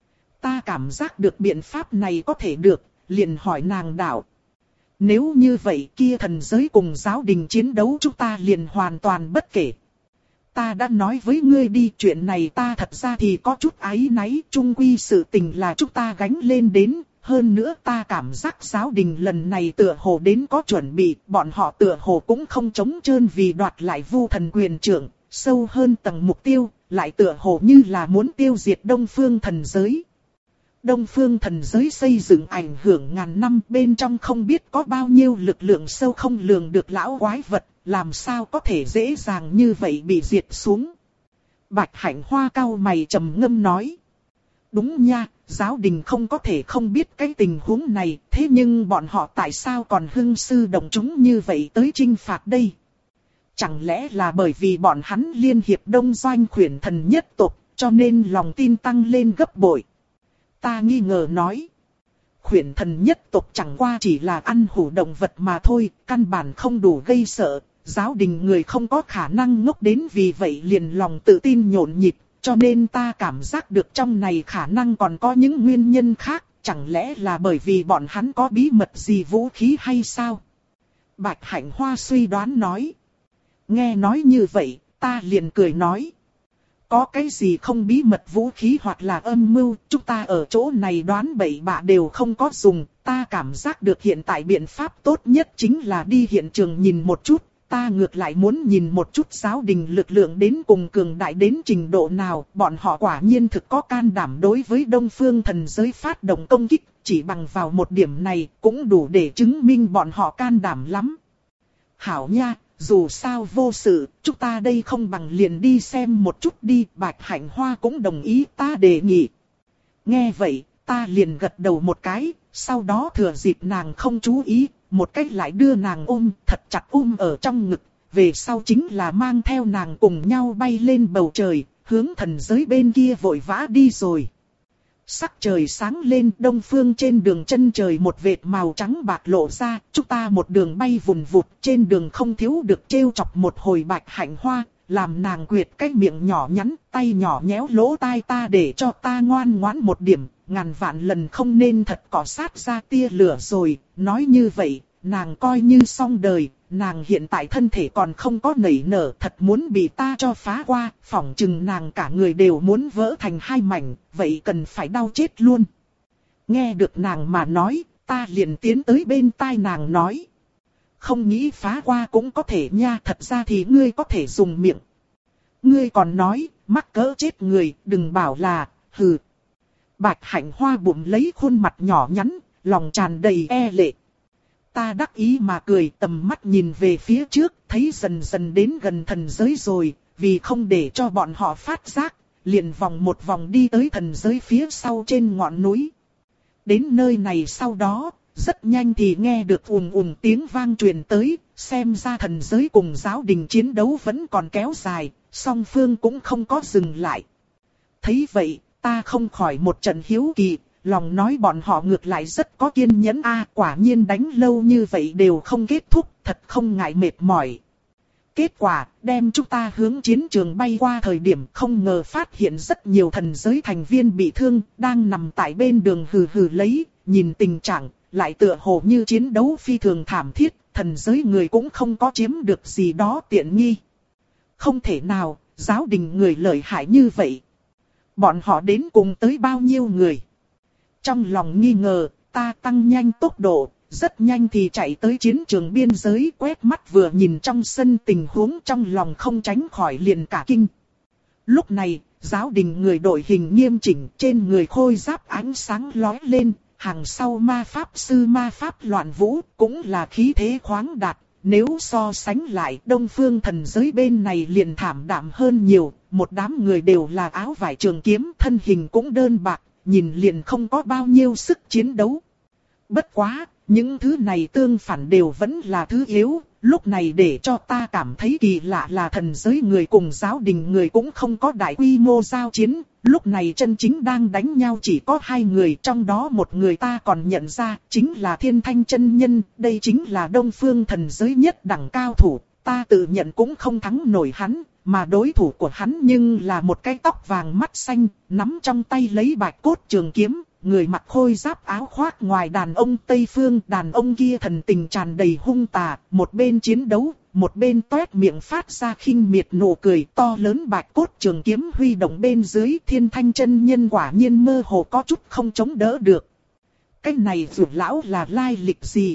Ta cảm giác được biện pháp này có thể được, liền hỏi nàng đạo. Nếu như vậy kia thần giới cùng giáo đình chiến đấu chúng ta liền hoàn toàn bất kể. Ta đã nói với ngươi đi, chuyện này ta thật ra thì có chút áy náy, chung quy sự tình là chúng ta gánh lên đến, hơn nữa ta cảm giác giáo đình lần này tựa hồ đến có chuẩn bị, bọn họ tựa hồ cũng không trống trơn vì đoạt lại vu thần quyền trưởng, sâu hơn tầng mục tiêu, lại tựa hồ như là muốn tiêu diệt đông phương thần giới. Đông phương thần giới xây dựng ảnh hưởng ngàn năm, bên trong không biết có bao nhiêu lực lượng sâu không lường được lão quái vật, làm sao có thể dễ dàng như vậy bị diệt xuống. Bạch Hạnh Hoa cau mày trầm ngâm nói. Đúng nha, giáo đình không có thể không biết cái tình huống này, thế nhưng bọn họ tại sao còn hưng sư động chúng như vậy tới chinh phạt đây? Chẳng lẽ là bởi vì bọn hắn liên hiệp đông doanh khuyển thần nhất tộc, cho nên lòng tin tăng lên gấp bội? Ta nghi ngờ nói. Khuyển thần nhất tộc chẳng qua chỉ là ăn hủ động vật mà thôi, căn bản không đủ gây sợ. Giáo đình người không có khả năng ngốc đến vì vậy liền lòng tự tin nhộn nhịp, cho nên ta cảm giác được trong này khả năng còn có những nguyên nhân khác, chẳng lẽ là bởi vì bọn hắn có bí mật gì vũ khí hay sao? Bạch Hạnh Hoa suy đoán nói. Nghe nói như vậy, ta liền cười nói. Có cái gì không bí mật vũ khí hoặc là âm mưu, chúng ta ở chỗ này đoán bậy bạ đều không có dùng, ta cảm giác được hiện tại biện pháp tốt nhất chính là đi hiện trường nhìn một chút. Ta ngược lại muốn nhìn một chút giáo đình lực lượng đến cùng cường đại đến trình độ nào, bọn họ quả nhiên thực có can đảm đối với Đông Phương thần giới phát động công kích, chỉ bằng vào một điểm này cũng đủ để chứng minh bọn họ can đảm lắm. Hảo nha, dù sao vô sự, chúng ta đây không bằng liền đi xem một chút đi, Bạch Hạnh Hoa cũng đồng ý ta đề nghị. Nghe vậy, ta liền gật đầu một cái, sau đó thừa dịp nàng không chú ý. Một cách lại đưa nàng ôm thật chặt ôm ở trong ngực, về sau chính là mang theo nàng cùng nhau bay lên bầu trời, hướng thần giới bên kia vội vã đi rồi. Sắc trời sáng lên, đông phương trên đường chân trời một vệt màu trắng bạc lộ ra, chúng ta một đường bay vùn vụt, trên đường không thiếu được trêu chọc một hồi Bạch Hạnh Hoa, làm nàng quyệt cái miệng nhỏ nhắn, tay nhỏ nhéo lỗ tai ta để cho ta ngoan ngoãn một điểm. Ngàn vạn lần không nên thật cọ sát ra tia lửa rồi, nói như vậy, nàng coi như xong đời, nàng hiện tại thân thể còn không có nảy nở, thật muốn bị ta cho phá qua, phỏng chừng nàng cả người đều muốn vỡ thành hai mảnh, vậy cần phải đau chết luôn. Nghe được nàng mà nói, ta liền tiến tới bên tai nàng nói. Không nghĩ phá qua cũng có thể nha, thật ra thì ngươi có thể dùng miệng. Ngươi còn nói, mắc cỡ chết người, đừng bảo là, hừ. Bạch Hạnh Hoa bụng lấy khuôn mặt nhỏ nhắn, lòng tràn đầy e lệ. Ta đắc ý mà cười, tầm mắt nhìn về phía trước, thấy dần dần đến gần thần giới rồi, vì không để cho bọn họ phát giác, liền vòng một vòng đi tới thần giới phía sau trên ngọn núi. Đến nơi này sau đó, rất nhanh thì nghe được ùm ùm tiếng vang truyền tới, xem ra thần giới cùng giáo đình chiến đấu vẫn còn kéo dài, song phương cũng không có dừng lại. Thấy vậy, ta không khỏi một trận hiếu kỳ, lòng nói bọn họ ngược lại rất có kiên nhẫn a, quả nhiên đánh lâu như vậy đều không kết thúc, thật không ngại mệt mỏi. Kết quả, đem chúng ta hướng chiến trường bay qua thời điểm không ngờ phát hiện rất nhiều thần giới thành viên bị thương, đang nằm tại bên đường hừ hừ lấy, nhìn tình trạng, lại tựa hồ như chiến đấu phi thường thảm thiết, thần giới người cũng không có chiếm được gì đó tiện nghi. Không thể nào, giáo đình người lợi hại như vậy. Bọn họ đến cùng tới bao nhiêu người? Trong lòng nghi ngờ, ta tăng nhanh tốc độ, rất nhanh thì chạy tới chiến trường biên giới, quét mắt vừa nhìn trong sân tình huống trong lòng không tránh khỏi liền cả kinh. Lúc này, giáo đình người đội hình nghiêm chỉnh, trên người khôi giáp ánh sáng lóe lên, hàng sau ma pháp sư ma pháp loạn vũ, cũng là khí thế khoáng đạt. Nếu so sánh lại, đông phương thần giới bên này liền thảm đạm hơn nhiều, một đám người đều là áo vải trường kiếm, thân hình cũng đơn bạc, nhìn liền không có bao nhiêu sức chiến đấu. Bất quá, những thứ này tương phản đều vẫn là thứ yếu, lúc này để cho ta cảm thấy kỳ lạ là thần giới người cùng giáo đình người cũng không có đại quy mô giao chiến, lúc này chân chính đang đánh nhau chỉ có hai người, trong đó một người ta còn nhận ra, chính là Thiên Thanh chân nhân, đây chính là đông phương thần giới nhất đẳng cao thủ, ta tự nhận cũng không thắng nổi hắn. Mà đối thủ của hắn nhưng là một cái tóc vàng mắt xanh, nắm trong tay lấy bạch cốt trường kiếm, người mặc khôi giáp áo khoác ngoài đàn ông Tây Phương. Đàn ông kia thần tình tràn đầy hung tà, một bên chiến đấu, một bên toét miệng phát ra khinh miệt nụ cười, to lớn bạch cốt trường kiếm huy động bên dưới. Thiên Thanh chân nhân quả nhiên mơ hồ có chút không chống đỡ được. Cái này dù lão là lai lịch gì?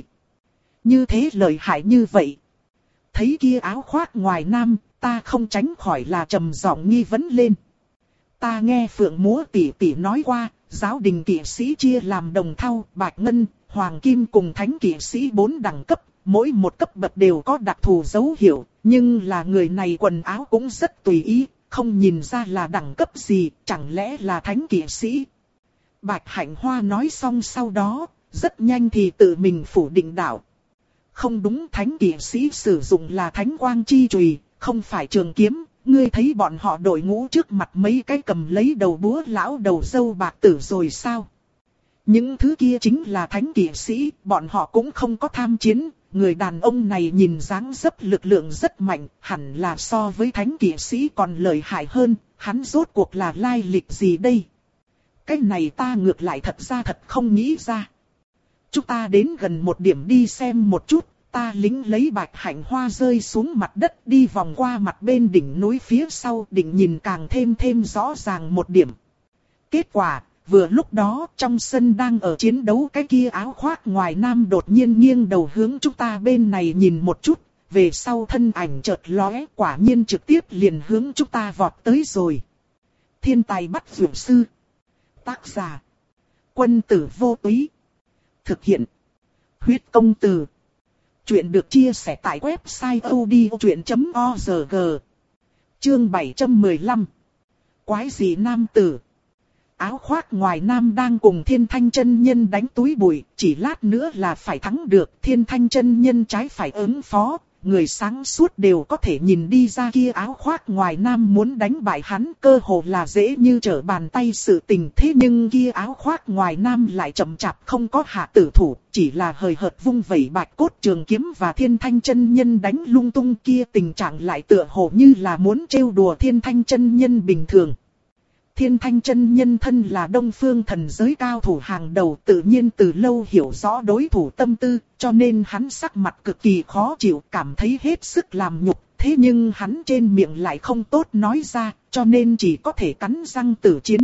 Như thế lợi hại như vậy. Thấy kia áo khoác ngoài nam, ta không tránh khỏi là trầm giọng nghi vấn lên. Ta nghe Phượng Múa tỷ tỷ nói qua, giáo đình kỵ sĩ chia làm đồng thau, bạch ngân, hoàng kim cùng thánh kỵ sĩ bốn đẳng cấp, mỗi một cấp bậc đều có đặc thù dấu hiệu, nhưng là người này quần áo cũng rất tùy ý, không nhìn ra là đẳng cấp gì, chẳng lẽ là thánh kỵ sĩ. Bạch Hạnh Hoa nói xong sau đó, rất nhanh thì tự mình phủ định đạo. Không đúng, thánh kỵ sĩ sử dụng là thánh quang chi chùy, không phải trường kiếm. Ngươi thấy bọn họ đội ngũ trước mặt mấy cái cầm lấy đầu búa lão đầu râu bạc tử rồi sao? Những thứ kia chính là thánh kỵ sĩ, bọn họ cũng không có tham chiến. Người đàn ông này nhìn dáng dấp lực lượng rất mạnh, hẳn là so với thánh kỵ sĩ còn lợi hại hơn. Hắn rốt cuộc là lai lịch gì đây? Cái này ta ngược lại thật ra thật không nghĩ ra. Chúng ta đến gần một điểm đi xem một chút. Ta lính lấy Bạch Hạnh Hoa rơi xuống mặt đất, đi vòng qua mặt bên đỉnh núi phía sau, định nhìn càng thêm thêm rõ ràng một điểm. Kết quả, vừa lúc đó trong sân đang ở chiến đấu cái kia áo khoác ngoài nam đột nhiên nghiêng đầu hướng chúng ta bên này nhìn một chút, về sau thân ảnh chợt lóe, quả nhiên trực tiếp liền hướng chúng ta vọt tới rồi. Thiên tài bắt vượt sư. Tác giả: Quân tử vô túy. Thực hiện: Huyết công từ. Chuyện được chia sẻ tại website odchuyện chấm org. Chương bảy trăm mười lăm. Quái gì nam tử? Áo khoác ngoài nam đang cùng Thiên Thanh chân nhân đánh túi bụi, chỉ lát nữa là phải thắng được. Thiên Thanh chân nhân trái phải ứng phó, người sáng suốt đều có thể nhìn đi ra kia áo khoác ngoài nam muốn đánh bại hắn cơ hồ là dễ như trở bàn tay sự tình. Thế nhưng kia áo khoác ngoài nam lại chậm chạp không có hạ tử thủ, chỉ là hời hợt vung vẩy bạch cốt trường kiếm và Thiên Thanh chân nhân đánh lung tung, kia tình trạng lại tựa hồ như là muốn trêu đùa Thiên Thanh chân nhân bình thường. Thiên Thanh chân nhân thân là Đông Phương thần giới cao thủ hàng đầu, tự nhiên từ lâu hiểu rõ đối thủ tâm tư, cho nên hắn sắc mặt cực kỳ khó chịu, cảm thấy hết sức làm nhục. Thế nhưng hắn trên miệng lại không tốt nói ra, cho nên chỉ có thể cắn răng tử chiến.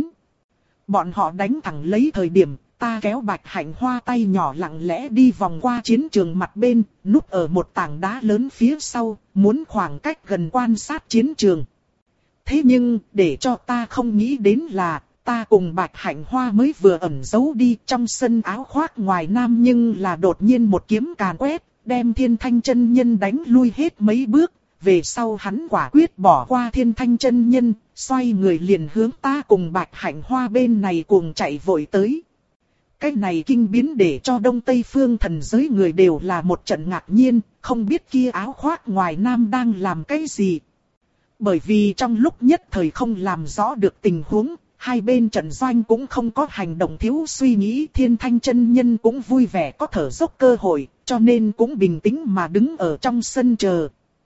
Bọn họ đánh thẳng lấy thời điểm, ta kéo Bạch Hạnh Hoa tay nhỏ lặng lẽ đi vòng qua chiến trường mặt bên, núp ở một tảng đá lớn phía sau, muốn khoảng cách gần quan sát chiến trường. Thế nhưng, để cho ta không nghĩ đến là, ta cùng Bạch Hạnh Hoa mới vừa ẩn giấu đi trong sân áo khoác ngoài nam, nhưng là đột nhiên một kiếm càn quét, đem Thiên Thanh chân nhân đánh lui hết mấy bước. Về sau hắn quả quyết bỏ qua Thiên Thanh chân nhân, xoay người liền hướng ta cùng Bạch Hạnh Hoa bên này cuồng chạy vội tới. Cái này kinh biến để cho Đông Tây phương thần giới người đều là một trận ngạc nhiên, không biết kia áo khoác ngoài nam đang làm cái gì. Bởi vì trong lúc nhất thời không làm rõ được tình huống, hai bên trận doanh cũng không có hành động thiếu suy nghĩ. Thiên Thanh chân nhân cũng vui vẻ có thở dốc cơ hội, cho nên cũng bình tĩnh mà đứng ở trong sân chờ.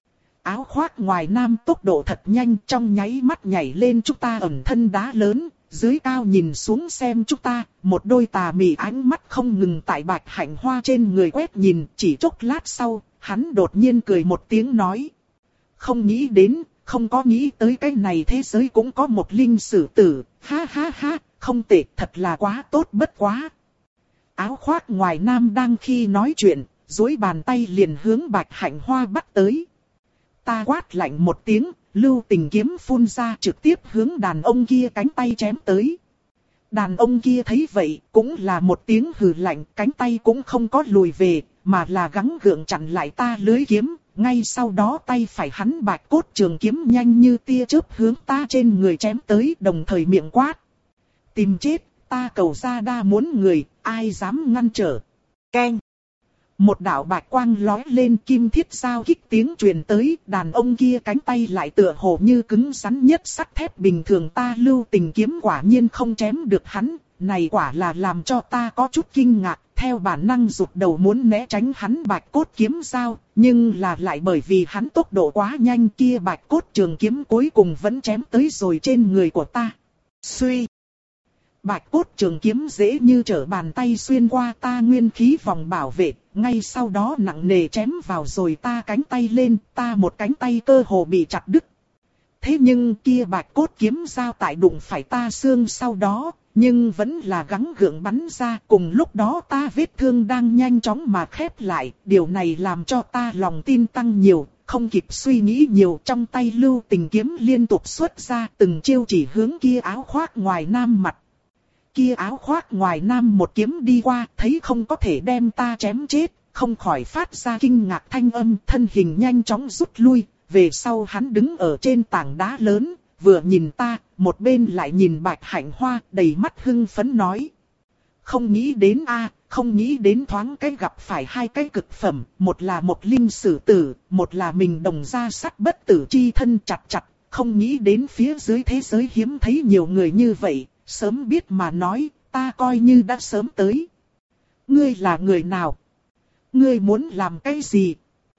Áo khoác ngoài nam tốc độ thật nhanh, trong nháy mắt nhảy lên chúng ta ẩn thân đá lớn, dưới cao nhìn xuống xem chúng ta, một đôi tà mị ánh mắt không ngừng tại Bạch Hạnh Hoa trên người quét nhìn. Chỉ chốc lát sau, hắn đột nhiên cười một tiếng nói: không nghĩ đến, không có nghĩ tới cái này thế giới cũng có một linh sử tử, ha ha ha, không tệ, thật là quá tốt bất quá. Áo khoác ngoài nam đang khi nói chuyện, duỗi bàn tay liền hướng Bạch Hạnh Hoa bắt tới. Ta quát lạnh một tiếng, lưu tình kiếm phun ra trực tiếp hướng đàn ông kia cánh tay chém tới. Đàn ông kia thấy vậy, cũng là một tiếng hừ lạnh, cánh tay cũng không có lùi về, mà là gắng gượng chặn lại ta lưới kiếm. Ngay sau đó tay phải hắn bạch cốt trường kiếm nhanh như tia chớp hướng ta trên người chém tới, đồng thời miệng quát: tìm chết, ta cầu ra đa muốn người, ai dám ngăn trở. Keng. Một đạo bạch quang lói lên, kim thiết giao kích tiếng truyền tới, đàn ông kia cánh tay lại tựa hồ như cứng rắn nhất sắt thép bình thường. Ta lưu tình kiếm quả nhiên không chém được hắn, này quả là làm cho ta có chút kinh ngạc. Theo bản năng rụt đầu muốn né tránh hắn bạch cốt kiếm giao, nhưng là lại bởi vì hắn tốc độ quá nhanh, kia bạch cốt trường kiếm cuối cùng vẫn chém tới rồi trên người của ta. Suy! Bạch cốt trường kiếm dễ như trở bàn tay xuyên qua ta nguyên khí vòng bảo vệ, ngay sau đó nặng nề chém vào rồi ta cánh tay lên, ta một cánh tay cơ hồ bị chặt đứt. Thế nhưng kia bạch cốt kiếm giao tại đụng phải ta xương sau đó, nhưng vẫn là gắng gượng bắn ra. Cùng lúc đó ta vết thương đang nhanh chóng mà khép lại, điều này làm cho ta lòng tin tăng nhiều, không kịp suy nghĩ nhiều, trong tay lưu tình kiếm liên tục xuất ra từng chiêu chỉ hướng kia áo khoác ngoài nam mặt. kia áo khoác ngoài nam một kiếm đi qua, thấy không có thể đem ta chém chết, không khỏi phát ra kinh ngạc thanh âm, thân hình nhanh chóng rút lui. Về sau hắn đứng ở trên tảng đá lớn, vừa nhìn ta, một bên lại nhìn Bạch Hạnh Hoa, đầy mắt hưng phấn nói. Không nghĩ đến a, không nghĩ đến thoáng cái gặp phải hai cái cực phẩm, một là một linh sử tử, một là mình đồng gia sắt bất tử chi thân chặt chặt, không nghĩ đến phía dưới thế giới hiếm thấy nhiều người như vậy, sớm biết mà nói, ta coi như đã sớm tới. Ngươi là người nào? Ngươi muốn làm cái gì?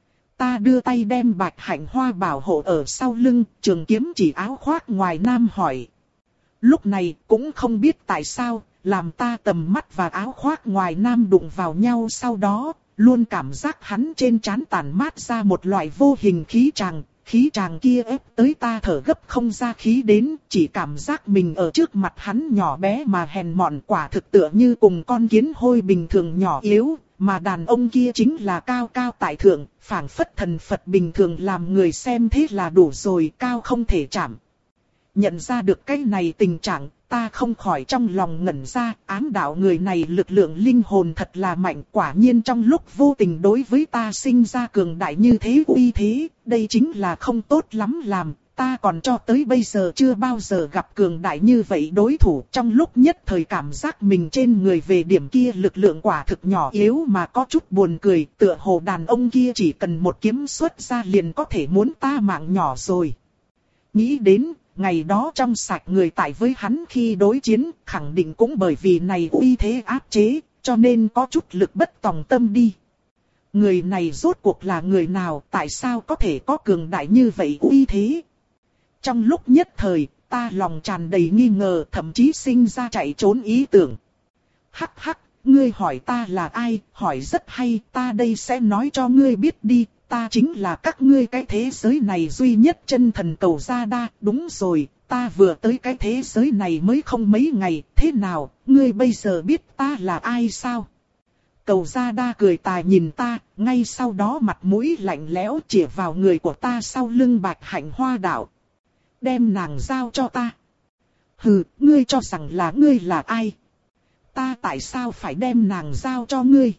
Ta đưa tay đem Bạch Hạnh Hoa bảo hộ ở sau lưng, trường kiếm chỉ áo khoác ngoài nam hỏi. Lúc này cũng không biết tại sao, làm ta tầm mắt và áo khoác ngoài nam đụng vào nhau, sau đó, luôn cảm giác hắn trên trán tản mát ra một loại vô hình khí tràng, khí tràng kia ép tới ta thở gấp không ra khí đến, chỉ cảm giác mình ở trước mặt hắn nhỏ bé mà hèn mọn, quả thực tựa như cùng con kiến hôi bình thường nhỏ yếu, mà đàn ông kia chính là cao cao tại thượng, phảng phất thần Phật bình thường, làm người xem thế là đủ rồi, cao không thể chạm. Nhận ra được cái này tình trạng, ta không khỏi trong lòng ngẩn ra, ám đạo người này lực lượng linh hồn thật là mạnh, quả nhiên trong lúc vô tình đối với ta sinh ra cường đại như thế uy thế, đây chính là không tốt lắm làm, ta còn cho tới bây giờ chưa bao giờ gặp cường đại như vậy đối thủ, trong lúc nhất thời cảm giác mình trên người về điểm kia lực lượng quả thực nhỏ yếu mà có chút buồn cười, tựa hồ đàn ông kia chỉ cần một kiếm xuất ra liền có thể muốn ta mạng nhỏ rồi. Nghĩ đến, ngày đó trong sạch người tại với hắn khi đối chiến, khẳng định cũng bởi vì này uy thế áp chế, cho nên có chút lực bất tòng tâm đi. Người này rốt cuộc là người nào, tại sao có thể có cường đại như vậy uy thế? Trong lúc nhất thời, ta lòng tràn đầy nghi ngờ, thậm chí sinh ra chạy trốn ý tưởng. Hắc hắc, ngươi hỏi ta là ai, hỏi rất hay, ta đây sẽ nói cho ngươi biết đi. Ta chính là các ngươi cái thế giới này duy nhất chân thần Cầu Gia Đa, đúng rồi, ta vừa tới cái thế giới này mới không mấy ngày, thế nào, ngươi bây giờ biết ta là ai sao? Cầu Gia Đa cười tài nhìn ta, ngay sau đó mặt mũi lạnh lẽo chĩa vào người của ta sau lưng Bạch Hạnh Hoa đạo. Đem nàng giao cho ta. Hừ, ngươi cho rằng là ngươi là ai? Ta tại sao phải đem nàng giao cho ngươi?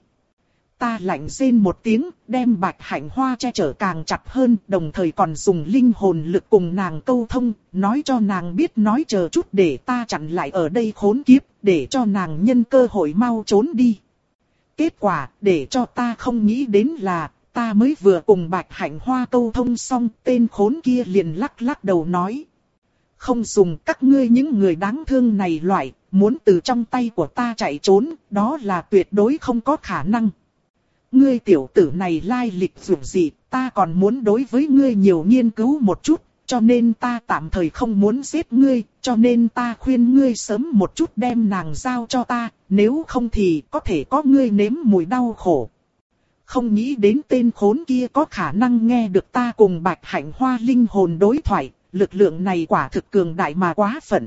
Ta lạnh rên một tiếng, đem Bạch Hạnh Hoa che chở càng chặt hơn, đồng thời còn dùng linh hồn lực cùng nàng câu thông, nói cho nàng biết nói chờ chút để ta chặn lại ở đây khốn kiếp, để cho nàng nhân cơ hội mau trốn đi. Kết quả, để cho ta không nghĩ đến là, ta mới vừa cùng Bạch Hạnh Hoa câu thông xong, tên khốn kia liền lắc lắc đầu nói. Không dùng, các ngươi những người đáng thương này loại, muốn từ trong tay của ta chạy trốn, đó là tuyệt đối không có khả năng. Ngươi tiểu tử này lai lịch dù gì, ta còn muốn đối với ngươi nhiều nghiên cứu một chút, cho nên ta tạm thời không muốn giết ngươi, cho nên ta khuyên ngươi sớm một chút đem nàng giao cho ta, nếu không thì có thể có ngươi nếm mùi đau khổ. Không nghĩ đến tên khốn kia có khả năng nghe được ta cùng Bạch Hạnh Hoa linh hồn đối thoại, lực lượng này quả thực cường đại mà quá phận.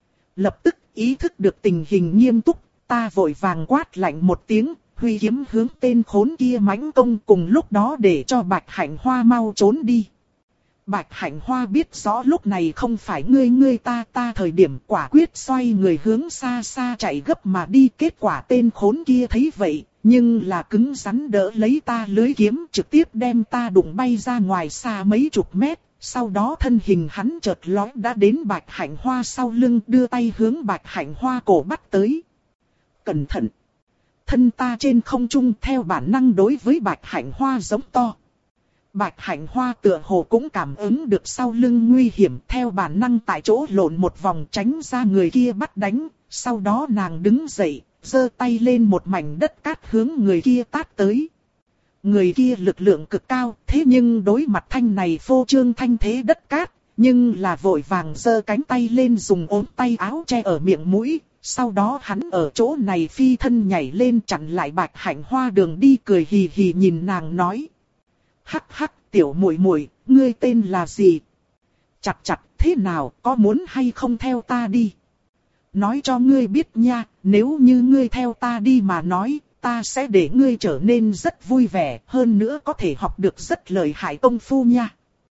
Lập tức ý thức được tình hình nghiêm túc, ta vội vàng quát lạnh một tiếng. Huy kiếm hướng tên khốn kia mãnh công, cùng lúc đó để cho Bạch Hạnh Hoa mau trốn đi. Bạch Hạnh Hoa biết rõ lúc này không phải ngươi ngươi ta ta thời điểm, quả quyết xoay người hướng xa xa chạy gấp mà đi. Kết quả tên khốn kia thấy vậy, nhưng là cứng rắn đỡ lấy ta lưới kiếm, trực tiếp đem ta đụng bay ra ngoài xa mấy chục mét. Sau đó thân hình hắn chợt lóe đã đến Bạch Hạnh Hoa sau lưng, đưa tay hướng Bạch Hạnh Hoa cổ bắt tới. Cẩn thận! Thân ta trên không trung theo bản năng đối với Bạch Hạnh Hoa giống to. Bạch Hạnh Hoa tựa hồ cũng cảm ứng được sau lưng nguy hiểm, theo bản năng tại chỗ lộn một vòng tránh ra người kia bắt đánh. Sau đó nàng đứng dậy, giơ tay lên một mảnh đất cát hướng người kia tát tới. Người kia lực lượng cực cao, thế nhưng đối mặt thanh này phô trương thanh thế đất cát, nhưng là vội vàng giơ cánh tay lên dùng ốm tay áo che ở miệng mũi. Sau đó hắn ở chỗ này phi thân nhảy lên chặn lại Bạch Hạnh Hoa đường đi, cười hì hì nhìn nàng nói. Hắc hắc, tiểu muội muội, ngươi tên là gì? Chặt chặt, thế nào, có muốn hay không theo ta đi? Nói cho ngươi biết nha, nếu như ngươi theo ta đi mà nói, ta sẽ để ngươi trở nên rất vui vẻ, hơn nữa có thể học được rất lợi hại công phu nha.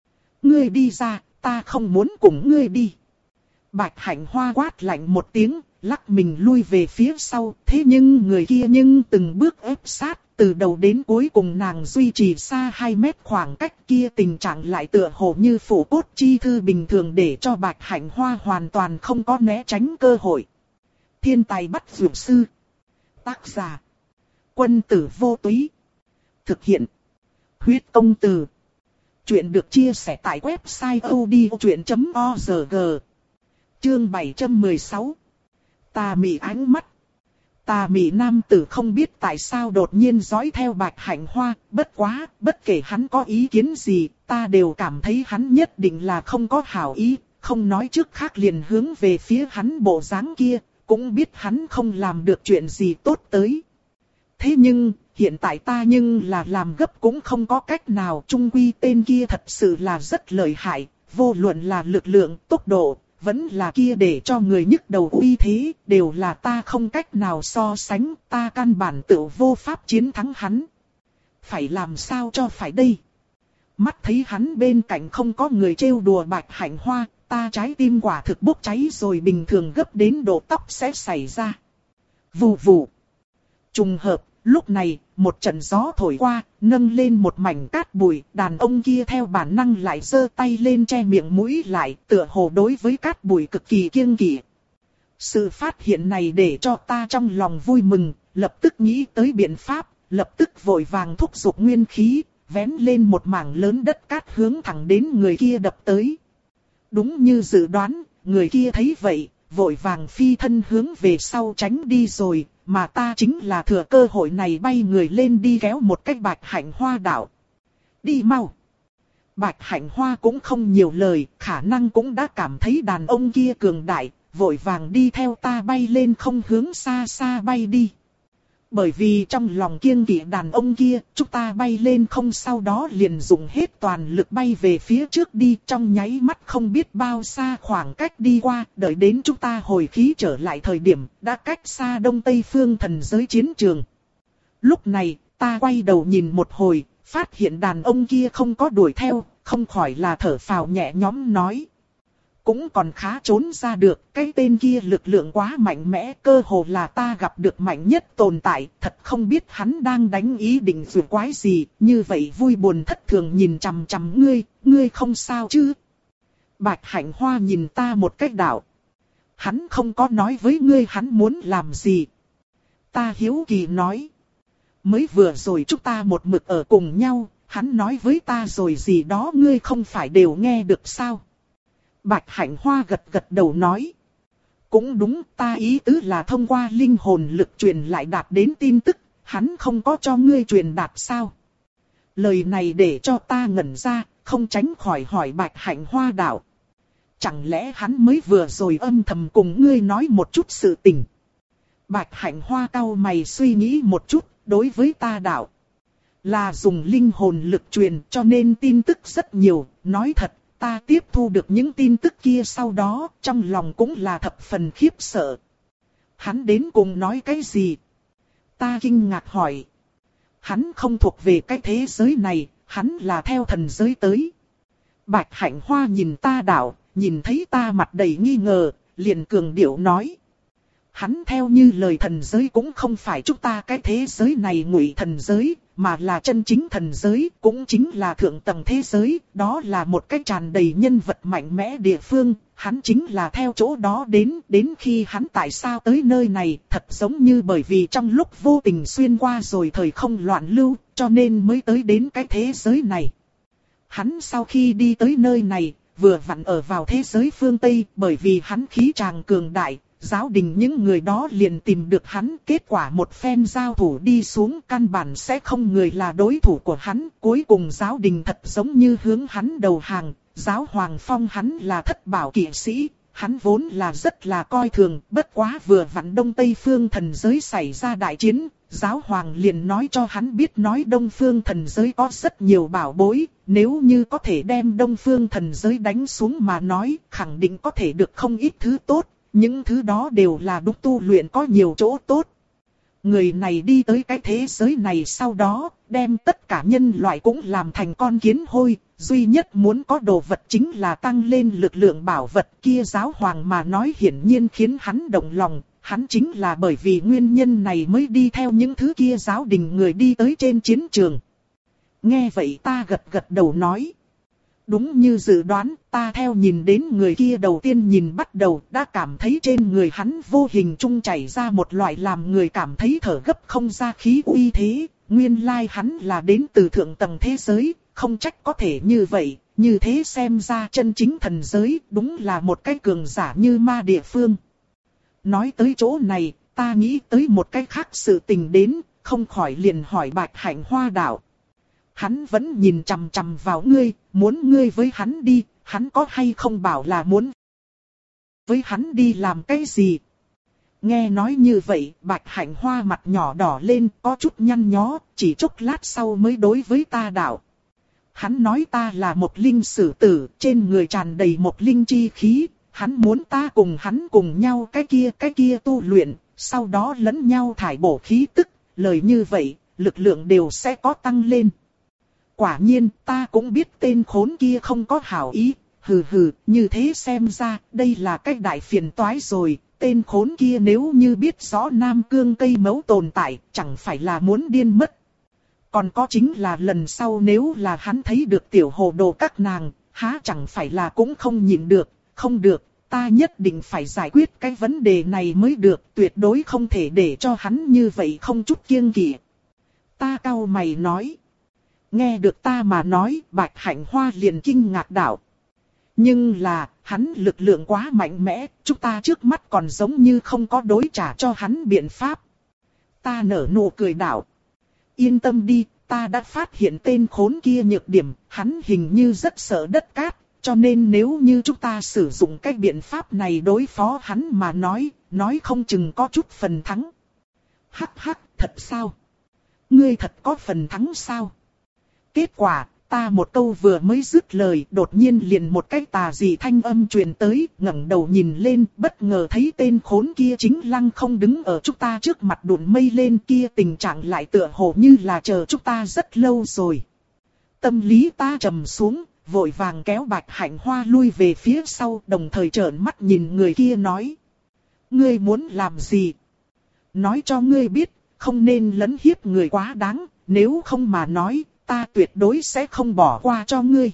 Ngươi đi ra, ta không muốn cùng ngươi đi. Bạch Hạnh Hoa quát lạnh một tiếng, lắc mình lui về phía sau, thế nhưng người kia nhưng từng bước ép sát, từ đầu đến cuối cùng nàng duy trì xa hai mét khoảng cách kia, tình trạng lại tựa hồ như phủ cốt chi thư bình thường để cho Bạch Hạnh Hoa hoàn toàn không có né tránh cơ hội. Thiên tài bắt dược sư. Tác giả. Quân tử vô túy. Thực hiện. Huyết công từ. Chuyện được chia sẻ tại website odchuyện chấm org. Chương bảy trăm mười sáu. Tà mị ánh mắt. Tà mị nam tử không biết tại sao đột nhiên dõi theo Bạch Hạnh Hoa, bất quá, bất kể hắn có ý kiến gì, ta đều cảm thấy hắn nhất định là không có hảo ý, không nói trước khác liền hướng về phía hắn bộ dáng kia, cũng biết hắn không làm được chuyện gì tốt tới. Thế nhưng, hiện tại ta nhưng là làm gấp cũng không có cách nào, chung quy tên kia thật sự là rất lợi hại, vô luận là lực lượng, tốc độ, vẫn là kia để cho người nhức đầu uy thế, đều là ta không cách nào so sánh, ta căn bản tự vô pháp chiến thắng hắn. Phải làm sao cho phải đây? Mắt thấy hắn bên cạnh không có người trêu đùa Bạch Hạnh Hoa, ta trái tim quả thực bốc cháy rồi, bình thường gấp đến độ tóc sẽ xảy ra. Vù vù. Trùng hợp, lúc này, một trận gió thổi qua, nâng lên một mảnh cát bụi, đàn ông kia theo bản năng lại giơ tay lên che miệng mũi lại, tựa hồ đối với cát bụi cực kỳ kiêng kỵ. Sự phát hiện này để cho ta trong lòng vui mừng, lập tức nghĩ tới biện pháp, lập tức vội vàng thúc giục nguyên khí, vén lên một mảng lớn đất cát hướng thẳng đến người kia đập tới. Đúng như dự đoán, người kia thấy vậy, vội vàng phi thân hướng về sau tránh đi rồi, mà ta chính là thừa cơ hội này bay người lên đi kéo một cái Bạch Hạnh Hoa đạo. Đi mau! Bạch Hạnh Hoa cũng không nhiều lời, khả năng cũng đã cảm thấy đàn ông kia cường đại, vội vàng đi theo ta bay lên không hướng xa xa bay đi. Bởi vì trong lòng kiêng kỵ đàn ông kia, chúng ta bay lên không, sau đó liền dùng hết toàn lực bay về phía trước đi, trong nháy mắt không biết bao xa khoảng cách đi qua, đợi đến chúng ta hồi khí trở lại thời điểm, đã cách xa Đông Tây phương thần giới chiến trường. Lúc này, ta quay đầu nhìn một hồi, phát hiện đàn ông kia không có đuổi theo, không khỏi là thở phào nhẹ nhõm nói. Cũng còn khá trốn ra được, cái tên kia lực lượng quá mạnh mẽ, cơ hồ là ta gặp được mạnh nhất tồn tại, thật không biết hắn đang đánh ý định dù quái gì, như vậy vui buồn thất thường nhìn chằm chằm ngươi, ngươi không sao chứ? Bạch Hạnh Hoa nhìn ta một cách đạo. Hắn không có nói với ngươi hắn muốn làm gì. Ta hiếu kỳ nói. Mới vừa rồi chúng ta một mực ở cùng nhau, hắn nói với ta rồi gì đó ngươi không phải đều nghe được sao? Bạch Hạnh Hoa gật gật đầu nói. Cũng đúng, ta ý tứ là thông qua linh hồn lực truyền lại đạt đến tin tức, hắn không có cho ngươi truyền đạt sao? Lời này để cho ta ngẩn ra, không tránh khỏi hỏi Bạch Hạnh Hoa đạo. Chẳng lẽ hắn mới vừa rồi âm thầm cùng ngươi nói một chút sự tình? Bạch Hạnh Hoa cau mày suy nghĩ một chút, đối với ta đạo. Là dùng linh hồn lực truyền cho nên tin tức rất nhiều, nói thật. Ta tiếp thu được những tin tức kia sau đó, trong lòng cũng là thập phần khiếp sợ. Hắn đến cùng nói cái gì? Ta kinh ngạc hỏi. Hắn không thuộc về cái thế giới này, hắn là theo thần giới tới. Bạch Hạnh Hoa nhìn ta đạo, nhìn thấy ta mặt đầy nghi ngờ, liền cường điệu nói. Hắn theo như lời thần giới cũng không phải chúng ta cái thế giới này ngụy thần giới, mà là chân chính thần giới, cũng chính là thượng tầng thế giới, đó là một cái tràn đầy nhân vật mạnh mẽ địa phương, hắn chính là theo chỗ đó đến, đến khi hắn tại sao tới nơi này, thật giống như bởi vì trong lúc vô tình xuyên qua rồi thời không loạn lưu, cho nên mới tới đến cái thế giới này. Hắn sau khi đi tới nơi này, vừa vặn ở vào thế giới phương Tây, bởi vì hắn khí tràng cường đại. Giáo đình những người đó liền tìm được hắn, kết quả một phen giao thủ đi xuống căn bản sẽ không người là đối thủ của hắn. Cuối cùng giáo đình thật giống như hướng hắn đầu hàng, giáo hoàng phong hắn là thất bảo kỵ sĩ, hắn vốn là rất là coi thường, bất quá vừa vặn Đông Tây phương thần giới xảy ra đại chiến, giáo hoàng liền nói cho hắn biết nói Đông phương thần giới có rất nhiều bảo bối, nếu như có thể đem Đông phương thần giới đánh xuống mà nói, khẳng định có thể được không ít thứ tốt. Những thứ đó đều là đúc tu luyện có nhiều chỗ tốt. Người này đi tới cái thế giới này sau đó, đem tất cả nhân loại cũng làm thành con kiến hôi. Duy nhất muốn có đồ vật chính là tăng lên lực lượng bảo vật kia, giáo hoàng mà nói hiển nhiên khiến hắn động lòng. hắn chính là bởi vì nguyên nhân này mới đi theo những thứ kia giáo đình người đi tới trên chiến trường. Nghe vậy ta gật gật đầu nói. Đúng như dự đoán, ta theo nhìn đến người kia đầu tiên nhìn bắt đầu đã cảm thấy trên người hắn vô hình trung chảy ra một loại làm người cảm thấy thở gấp không ra khí uy thế. Nguyên lai hắn là đến từ thượng tầng thế giới, không trách có thể như vậy, như thế xem ra chân chính thần giới đúng là một cái cường giả như ma địa phương. Nói tới chỗ này, ta nghĩ tới một cái khác sự tình đến, không khỏi liền hỏi Bạch Hạnh Hoa đạo. Hắn vẫn nhìn chằm chằm vào ngươi, muốn ngươi với hắn đi, hắn có hay không bảo là muốn với hắn đi làm cái gì? Nghe nói như vậy, Bạch Hạnh Hoa mặt nhỏ đỏ lên, có chút nhăn nhó, chỉ chốc lát sau mới đối với ta đạo. Hắn nói ta là một linh sử tử, trên người tràn đầy một linh chi khí, hắn muốn ta cùng hắn cùng nhau cái kia cái kia tu luyện, sau đó lẫn nhau thải bổ khí tức, lời như vậy, lực lượng đều sẽ có tăng lên. Quả nhiên, ta cũng biết tên khốn kia không có hảo ý, hừ hừ, như thế xem ra, đây là cái đại phiền toái rồi, tên khốn kia nếu như biết rõ Nam Cương cây mẫu tồn tại, chẳng phải là muốn điên mất. Còn có chính là lần sau nếu là hắn thấy được tiểu hồ đồ các nàng, há chẳng phải là cũng không nhịn được, không được, ta nhất định phải giải quyết cái vấn đề này mới được, tuyệt đối không thể để cho hắn như vậy không chút kiêng kỵ. Ta cau mày nói. Nghe được ta mà nói, Bạch Hạnh Hoa liền kinh ngạc đạo. Nhưng là, hắn lực lượng quá mạnh mẽ, chúng ta trước mắt còn giống như không có đối trả cho hắn biện pháp. Ta nở nụ cười đạo. Yên tâm đi, ta đã phát hiện tên khốn kia nhược điểm, hắn hình như rất sợ đất cát, cho nên nếu như chúng ta sử dụng cái biện pháp này đối phó hắn mà nói, nói không chừng có chút phần thắng. Hắc hắc, thật sao? Ngươi thật có phần thắng sao? Kết quả, ta một câu vừa mới dứt lời, đột nhiên liền một cái tà dị thanh âm truyền tới, ngẩng đầu nhìn lên, bất ngờ thấy tên khốn kia chính lăng không đứng ở chúng ta trước mặt đùn mây lên kia, tình trạng lại tựa hồ như là chờ chúng ta rất lâu rồi. Tâm lý ta trầm xuống, vội vàng kéo Bạch Hạnh Hoa lui về phía sau, đồng thời trợn mắt nhìn người kia nói. Ngươi muốn làm gì? Nói cho ngươi biết, không nên lấn hiếp người quá đáng, nếu không mà nói, ta tuyệt đối sẽ không bỏ qua cho ngươi.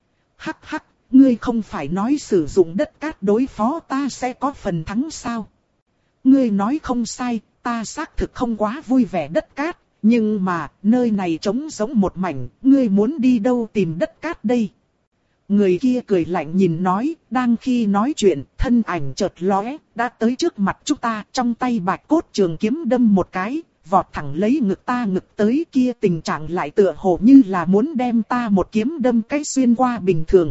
Hắc hắc, ngươi không phải nói sử dụng đất cát đối phó ta sẽ có phần thắng sao? Ngươi nói không sai, ta xác thực không quá vui vẻ đất cát, nhưng mà, nơi này trống giống một mảnh, ngươi muốn đi đâu tìm đất cát đây? Người kia cười lạnh nhìn nói, đang khi nói chuyện, thân ảnh chợt lóe, đã tới trước mặt chúng ta, trong tay bạch cốt trường kiếm đâm một cái, vọt thẳng lấy ngực ta ngực tới kia, tình trạng lại tựa hồ như là muốn đem ta một kiếm đâm cái xuyên qua bình thường.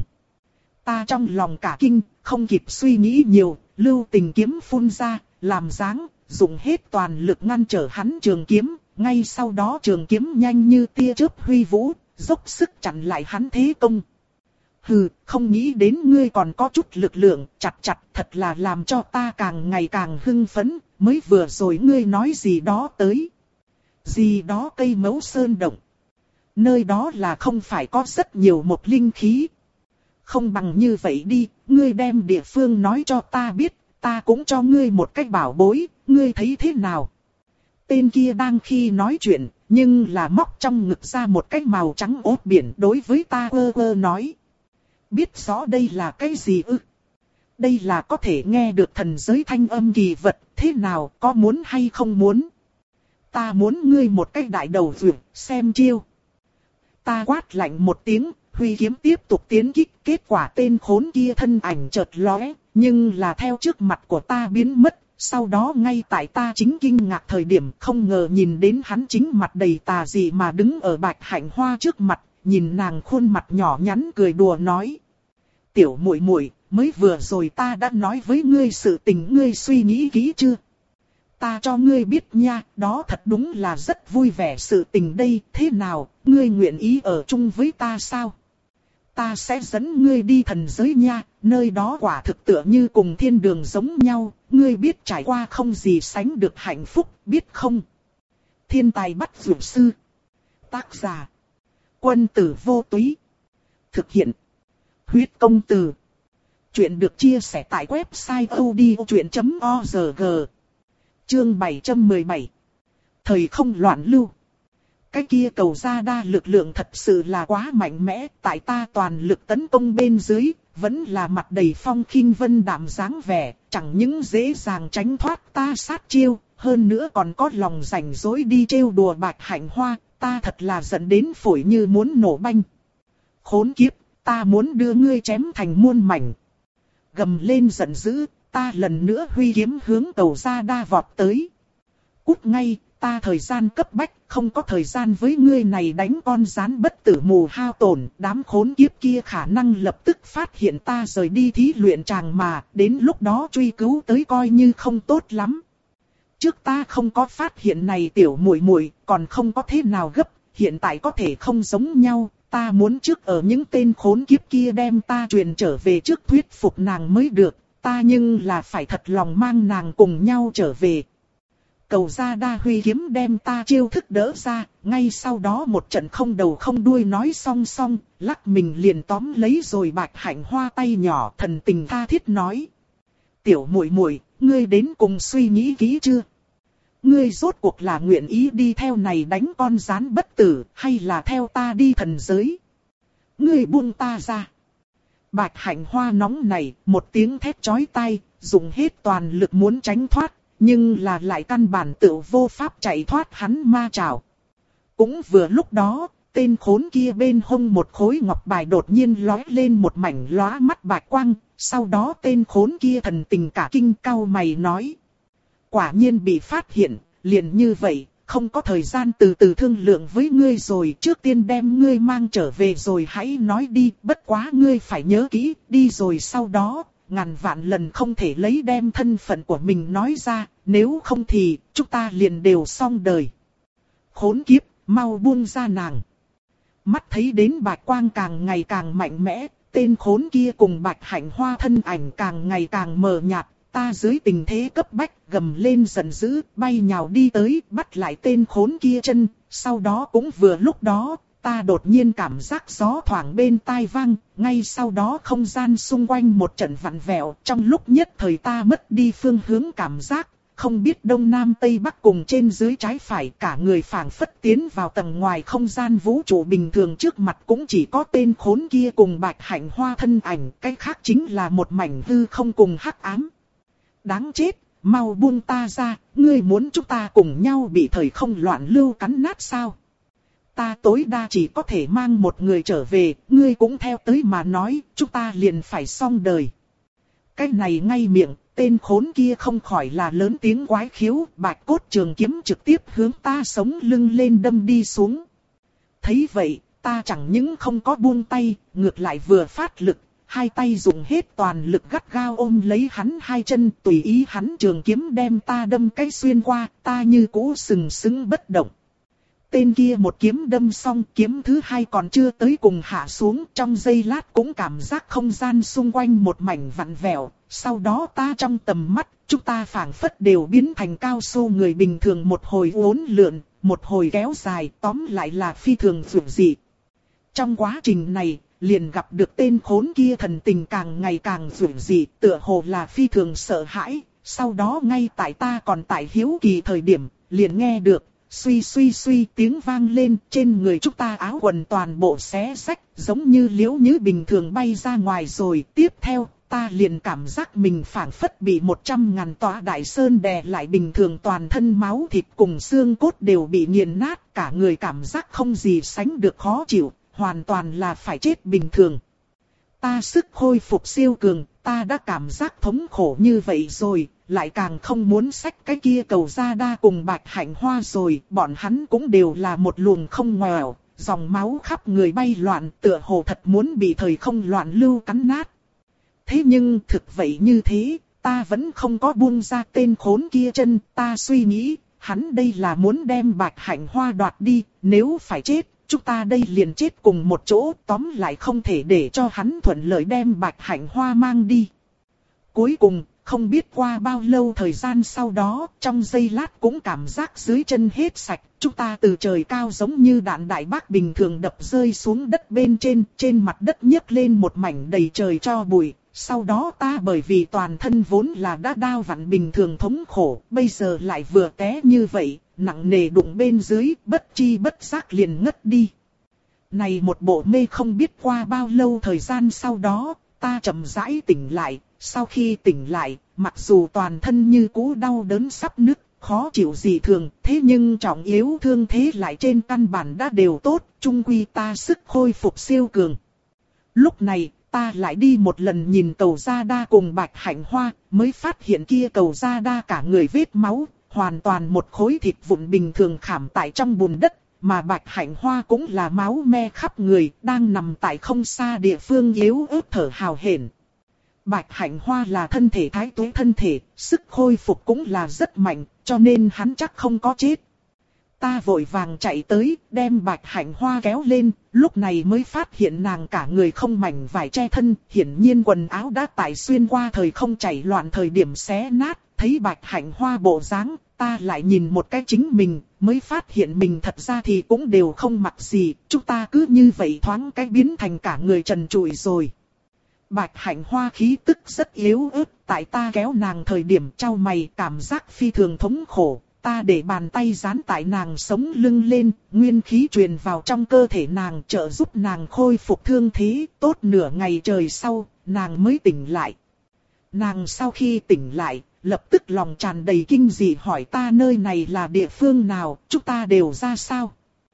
Ta trong lòng cả kinh, không kịp suy nghĩ nhiều, lưu tình kiếm phun ra, làm dáng, dùng hết toàn lực ngăn trở hắn trường kiếm, ngay sau đó trường kiếm nhanh như tia chớp huy vũ, dốc sức chặn lại hắn thế công. Hừ, không nghĩ đến ngươi còn có chút lực lượng, chặt chặt, thật là làm cho ta càng ngày càng hưng phấn, mới vừa rồi ngươi nói gì đó tới. Gì đó cây mẫu sơn động. Nơi đó là không phải có rất nhiều một linh khí. Không bằng như vậy đi, ngươi đem địa phương nói cho ta biết, ta cũng cho ngươi một cách bảo bối, ngươi thấy thế nào? Tên kia đang khi nói chuyện, nhưng là móc trong ngực ra một cái màu trắng ốt biển đối với ta ơ ơ nói. Biết rõ đây là cái gì ư? Đây là có thể nghe được thần giới thanh âm kỳ vật, thế nào, có muốn hay không muốn? Ta muốn ngươi một cái đại đầu vượt, xem chiêu. Ta quát lạnh một tiếng, huy kiếm tiếp tục tiến kích, kết quả tên khốn kia thân ảnh chợt lóe, nhưng là theo trước mặt của ta biến mất. Sau đó ngay tại ta chính kinh ngạc thời điểm, không ngờ nhìn đến hắn chính mặt đầy tà dị mà đứng ở Bạch Hạnh Hoa trước mặt, nhìn nàng khuôn mặt nhỏ nhắn cười đùa nói. Tiểu muội muội, mới vừa rồi ta đã nói với ngươi sự tình, ngươi suy nghĩ kỹ chưa? Ta cho ngươi biết nha, đó thật đúng là rất vui vẻ sự tình đây, thế nào, ngươi nguyện ý ở chung với ta sao? Ta sẽ dẫn ngươi đi thần giới nha, nơi đó quả thực tựa như cùng thiên đường giống nhau, ngươi biết trải qua không gì sánh được hạnh phúc, biết không? Thiên tài bắt dược sư. Tác giả. Quân tử vô túy. Thực hiện. Huyết công từ. Chuyện được chia sẻ tại website odchuyện chấm org. Chương bảy trăm mười bảy. Thời không loạn lưu. Cái kia cầu ra đa lực lượng thật sự là quá mạnh mẽ, tại ta toàn lực tấn công bên dưới, vẫn là mặt đầy phong khinh vân đạm dáng vẻ, chẳng những dễ dàng tránh thoát ta sát chiêu, hơn nữa còn có lòng rảnh rỗi đi trêu đùa Bạch Hạnh Hoa, ta thật là giận đến phổi như muốn nổ banh. Khốn kiếp, ta muốn đưa ngươi chém thành muôn mảnh. Gầm lên giận dữ, ta lần nữa huy kiếm hướng cầu ra đa vọt tới. Cút ngay, ta thời gian cấp bách, không có thời gian với ngươi này đánh con rán bất tử mù hao tổn, đám khốn kiếp kia khả năng lập tức phát hiện ta rời đi thí luyện tràng mà, đến lúc đó truy cứu tới coi như không tốt lắm. Trước ta không có phát hiện này tiểu muội muội, còn không có thế nào gấp, hiện tại có thể không giống nhau, ta muốn trước ở những tên khốn kiếp kia đem ta truyền trở về trước thuyết phục nàng mới được, ta nhưng là phải thật lòng mang nàng cùng nhau trở về. Cầu ra đa huy kiếm đem ta chiêu thức đỡ ra, ngay sau đó một trận không đầu không đuôi nói song song, lắc mình liền tóm lấy rồi Bạch Hạnh Hoa tay nhỏ, thần tình tha thiết nói. Tiểu muội muội, ngươi đến cùng suy nghĩ kỹ chưa? Ngươi rốt cuộc là nguyện ý đi theo này đánh con rán bất tử, hay là theo ta đi thần giới? Ngươi buông ta ra. Bạch Hạnh Hoa nóng này, một tiếng thét chói tai, dùng hết toàn lực muốn tránh thoát. Nhưng là lại căn bản tự vô pháp chạy thoát hắn ma trảo. Cũng vừa lúc đó, tên khốn kia bên hông một khối ngọc bài đột nhiên lóe lên một mảnh lóa mắt bạch quang. Sau đó tên khốn kia thần tình cả kinh cau mày nói. Quả nhiên bị phát hiện, liền như vậy, không có thời gian từ từ thương lượng với ngươi rồi. Trước tiên đem ngươi mang trở về rồi hãy nói đi, bất quá ngươi phải nhớ kỹ, đi rồi sau đó. Ngàn vạn lần không thể lấy đem thân phận của mình nói ra, nếu không thì chúng ta liền đều xong đời. Khốn kiếp, mau buông ra nàng. Mắt thấy đến bạch quang càng ngày càng mạnh mẽ, tên khốn kia cùng Bạch Hạnh Hoa thân ảnh càng ngày càng mờ nhạt, ta dưới tình thế cấp bách gầm lên giận dữ, bay nhào đi tới, bắt lại tên khốn kia chân, sau đó cũng vừa lúc đó. Ta đột nhiên cảm giác gió thoảng bên tai vang, ngay sau đó không gian xung quanh một trận vặn vẹo, trong lúc nhất thời ta mất đi phương hướng cảm giác, không biết đông nam tây bắc cùng trên dưới trái phải, cả người phảng phất tiến vào tầng ngoài không gian vũ trụ bình thường, trước mặt cũng chỉ có tên khốn kia cùng Bạch Hạnh Hoa thân ảnh, cái khác chính là một mảnh hư không cùng hắc ám. Đáng chết, mau buông ta ra, ngươi muốn chúng ta cùng nhau bị thời không loạn lưu cắn nát sao? Ta tối đa chỉ có thể mang một người trở về, ngươi cũng theo tới mà nói, chúng ta liền phải xong đời. Cái này ngay miệng, tên khốn kia không khỏi là lớn tiếng quái khiếu, bạch cốt trường kiếm trực tiếp hướng ta sống lưng lên đâm đi xuống. Thấy vậy, ta chẳng những không có buông tay, ngược lại vừa phát lực, hai tay dùng hết toàn lực gắt gao ôm lấy hắn hai chân, tùy ý hắn trường kiếm đem ta đâm cái xuyên qua, ta như cũ sừng sững bất động. Tên kia một kiếm đâm xong, kiếm thứ hai còn chưa tới cùng hạ xuống, trong giây lát cũng cảm giác không gian xung quanh một mảnh vặn vẹo, sau đó ta trong tầm mắt, chúng ta phảng phất đều biến thành cao su người bình thường, một hồi uốn lượn, một hồi kéo dài, tóm lại là phi thường dữ dị. Trong quá trình này, liền gặp được tên khốn kia thần tình càng ngày càng dữ dị, tựa hồ là phi thường sợ hãi, sau đó ngay tại ta còn tại hiếu kỳ thời điểm, liền nghe được. Suy suy suy tiếng vang lên, trên người chúng ta áo quần toàn bộ xé rách, giống như liễu nhứ bình thường bay ra ngoài rồi. Tiếp theo, ta liền cảm giác mình phảng phất bị một trăm ngàn tòa đại sơn đè lại bình thường, toàn thân máu thịt cùng xương cốt đều bị nghiền nát, cả người cảm giác không gì sánh được khó chịu, hoàn toàn là phải chết bình thường. Ta sức hồi phục siêu cường, ta đã cảm giác thống khổ như vậy rồi, lại càng không muốn xách cái kia cầu ra đa cùng Bạch Hạnh Hoa rồi, bọn hắn cũng đều là một luồng không ngoèo, dòng máu khắp người bay loạn, tựa hồ thật muốn bị thời không loạn lưu cắn nát. Thế nhưng thực vậy như thế, ta vẫn không có buông ra tên khốn kia chân, ta suy nghĩ, hắn đây là muốn đem Bạch Hạnh Hoa đoạt đi, nếu phải chết, chúng ta đây liền chết cùng một chỗ, tóm lại không thể để cho hắn thuận lợi đem Bạch Hạnh Hoa mang đi. Cuối cùng, không biết qua bao lâu thời gian sau đó, trong giây lát cũng cảm giác dưới chân hết sạch, chúng ta từ trời cao giống như đạn đại bác bình thường đập rơi xuống đất bên trên, trên mặt đất nhấc lên một mảnh đầy trời tro bụi, Sau đó ta bởi vì toàn thân vốn là đã đau vặn bình thường thống khổ, bây giờ lại vừa té như vậy, nặng nề đụng bên dưới, bất chi bất giác liền ngất đi. Này một bộ mê không biết qua bao lâu thời gian sau đó, ta chậm rãi tỉnh lại, sau khi tỉnh lại, mặc dù toàn thân như cũ đau đớn sắp nứt, khó chịu dị thường, thế nhưng trọng yếu thương thế lại trên căn bản đã đều tốt, chung quy ta sức khôi phục siêu cường. Lúc này, ta lại đi một lần nhìn Cầu Gia Đa cùng Bạch Hạnh Hoa, mới phát hiện kia Cầu Gia Đa cả người vết máu, hoàn toàn một khối thịt vụn bình thường khảm tại trong bùn đất, mà Bạch Hạnh Hoa cũng là máu me khắp người, đang nằm tại không xa địa phương yếu ớt thở hào hển. Bạch Hạnh Hoa là thân thể thái tuế thân thể, sức khôi phục cũng là rất mạnh, cho nên hắn chắc không có chết. Ta vội vàng chạy tới, đem Bạch Hạnh Hoa kéo lên, lúc này mới phát hiện nàng cả người không mảnh vải che thân, hiển nhiên quần áo đã tại xuyên qua thời không chảy loạn thời điểm xé nát, thấy Bạch Hạnh Hoa bộ dáng, ta lại nhìn một cái chính mình, mới phát hiện mình thật ra thì cũng đều không mặc gì, chúng ta cứ như vậy thoáng cái biến thành cả người trần trụi rồi. Bạch Hạnh Hoa khí tức rất yếu ớt, tại ta kéo nàng thời điểm trao mày cảm giác phi thường thống khổ. Ta để bàn tay dán tại nàng sống lưng lên, nguyên khí truyền vào trong cơ thể nàng trợ giúp nàng khôi phục thương thế, tốt nửa ngày trời sau, nàng mới tỉnh lại. Nàng sau khi tỉnh lại, lập tức lòng tràn đầy kinh dị hỏi ta nơi này là địa phương nào, chúng ta đều ra sao.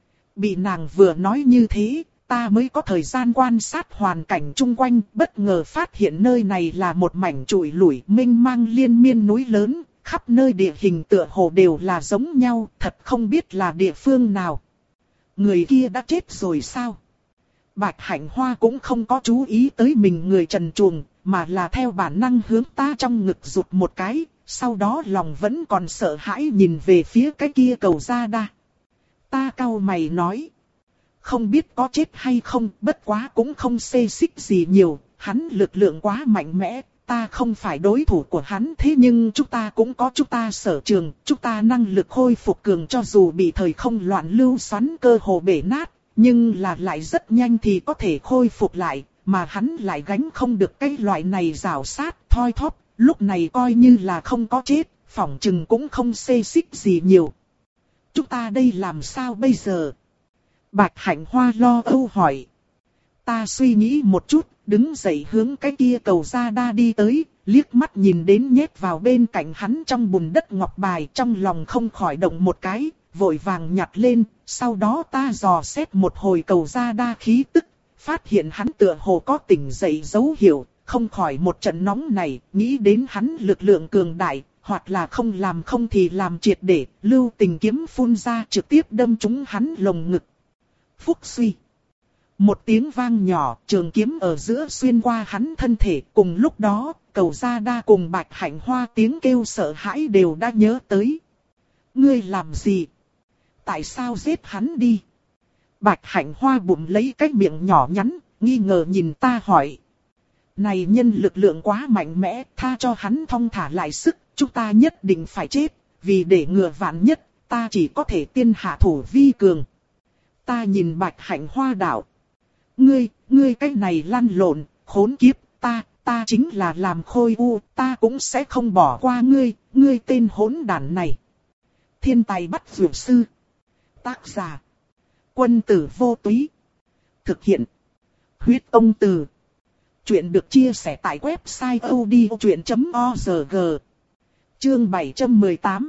Bị nàng vừa nói như thế, ta mới có thời gian quan sát hoàn cảnh chung quanh, bất ngờ phát hiện nơi này là một mảnh trụi lủi mênh mang liên miên núi lớn. Khắp nơi địa hình tựa hồ đều là giống nhau, thật không biết là địa phương nào. Người kia đã chết rồi sao? Bạch Hạnh Hoa cũng không có chú ý tới mình người trần truồng, mà là theo bản năng hướng ta trong ngực rụt một cái, sau đó lòng vẫn còn sợ hãi nhìn về phía cái kia Cầu Gia Đa. Ta cau mày nói, không biết có chết hay không, bất quá cũng không xê xích gì nhiều, hắn lực lượng quá mạnh mẽ. Ta không phải đối thủ của hắn, thế nhưng chúng ta cũng có chúng ta sở trường, chúng ta năng lực khôi phục cường cho dù bị thời không loạn lưu xoắn cơ hồ bể nát, nhưng là lại rất nhanh thì có thể khôi phục lại, mà hắn lại gánh không được cái loại này rào sát, thoi thóp, lúc này coi như là không có chết, phỏng chừng cũng không xê xích gì nhiều. Chúng ta đây làm sao bây giờ? Bạch Hạnh Hoa lo âu hỏi. Ta suy nghĩ một chút, đứng dậy hướng cái kia Cầu Gia Đa đi tới, liếc mắt nhìn đến nhét vào bên cạnh hắn trong bùn đất ngọc bài, trong lòng không khỏi động một cái, vội vàng nhặt lên, sau đó ta dò xét một hồi Cầu Gia Đa khí tức, phát hiện hắn tựa hồ có tỉnh dậy dấu hiệu, không khỏi một trận nóng này, nghĩ đến hắn lực lượng cường đại, hoặc là không làm không thì làm triệt để, lưu tình kiếm phun ra trực tiếp đâm trúng hắn lồng ngực. Phúc suy. Một tiếng vang nhỏ, trường kiếm ở giữa xuyên qua hắn thân thể, cùng lúc đó, Cầu Gia Đa cùng Bạch Hạnh Hoa tiếng kêu sợ hãi đều đã nhớ tới. Ngươi làm gì? Tại sao giết hắn đi? Bạch Hạnh Hoa bụng lấy cái miệng nhỏ nhắn, nghi ngờ nhìn ta hỏi. Này nhân lực lượng quá mạnh mẽ, tha cho hắn thong thả lại sức, chúng ta nhất định phải chết, vì để ngừa vạn nhất, ta chỉ có thể tiên hạ thủ vi cường. Ta nhìn Bạch Hạnh Hoa đạo. Ngươi, ngươi cái này lăn lộn, khốn kiếp, ta, ta chính là làm khôi u, ta cũng sẽ không bỏ qua ngươi, ngươi tên hỗn đản này. Thiên tài bắt dược sư. Tác giả. Quân tử vô túy. Thực hiện. Huyết Tông Từ. Chuyện được chia sẻ tại website odchuyện chấm org. Chương bảy trăm mười tám.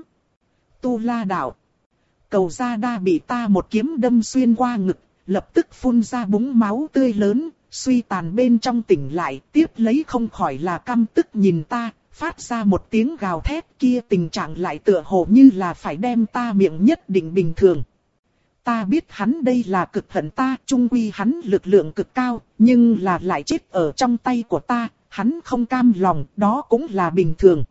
Tu La Đạo. Cầu Gia Đa bị ta một kiếm đâm xuyên qua ngực, lập tức phun ra búng máu tươi lớn, suy tàn bên trong tỉnh lại, tiếp lấy không khỏi là căm tức nhìn ta, phát ra một tiếng gào thét, kia tình trạng lại tựa hồ như là phải đem ta miệng nhất định bình thường. Ta biết hắn đây là cực hận ta, chung quy hắn lực lượng cực cao, nhưng là lại chết ở trong tay của ta, hắn không cam lòng, đó cũng là bình thường.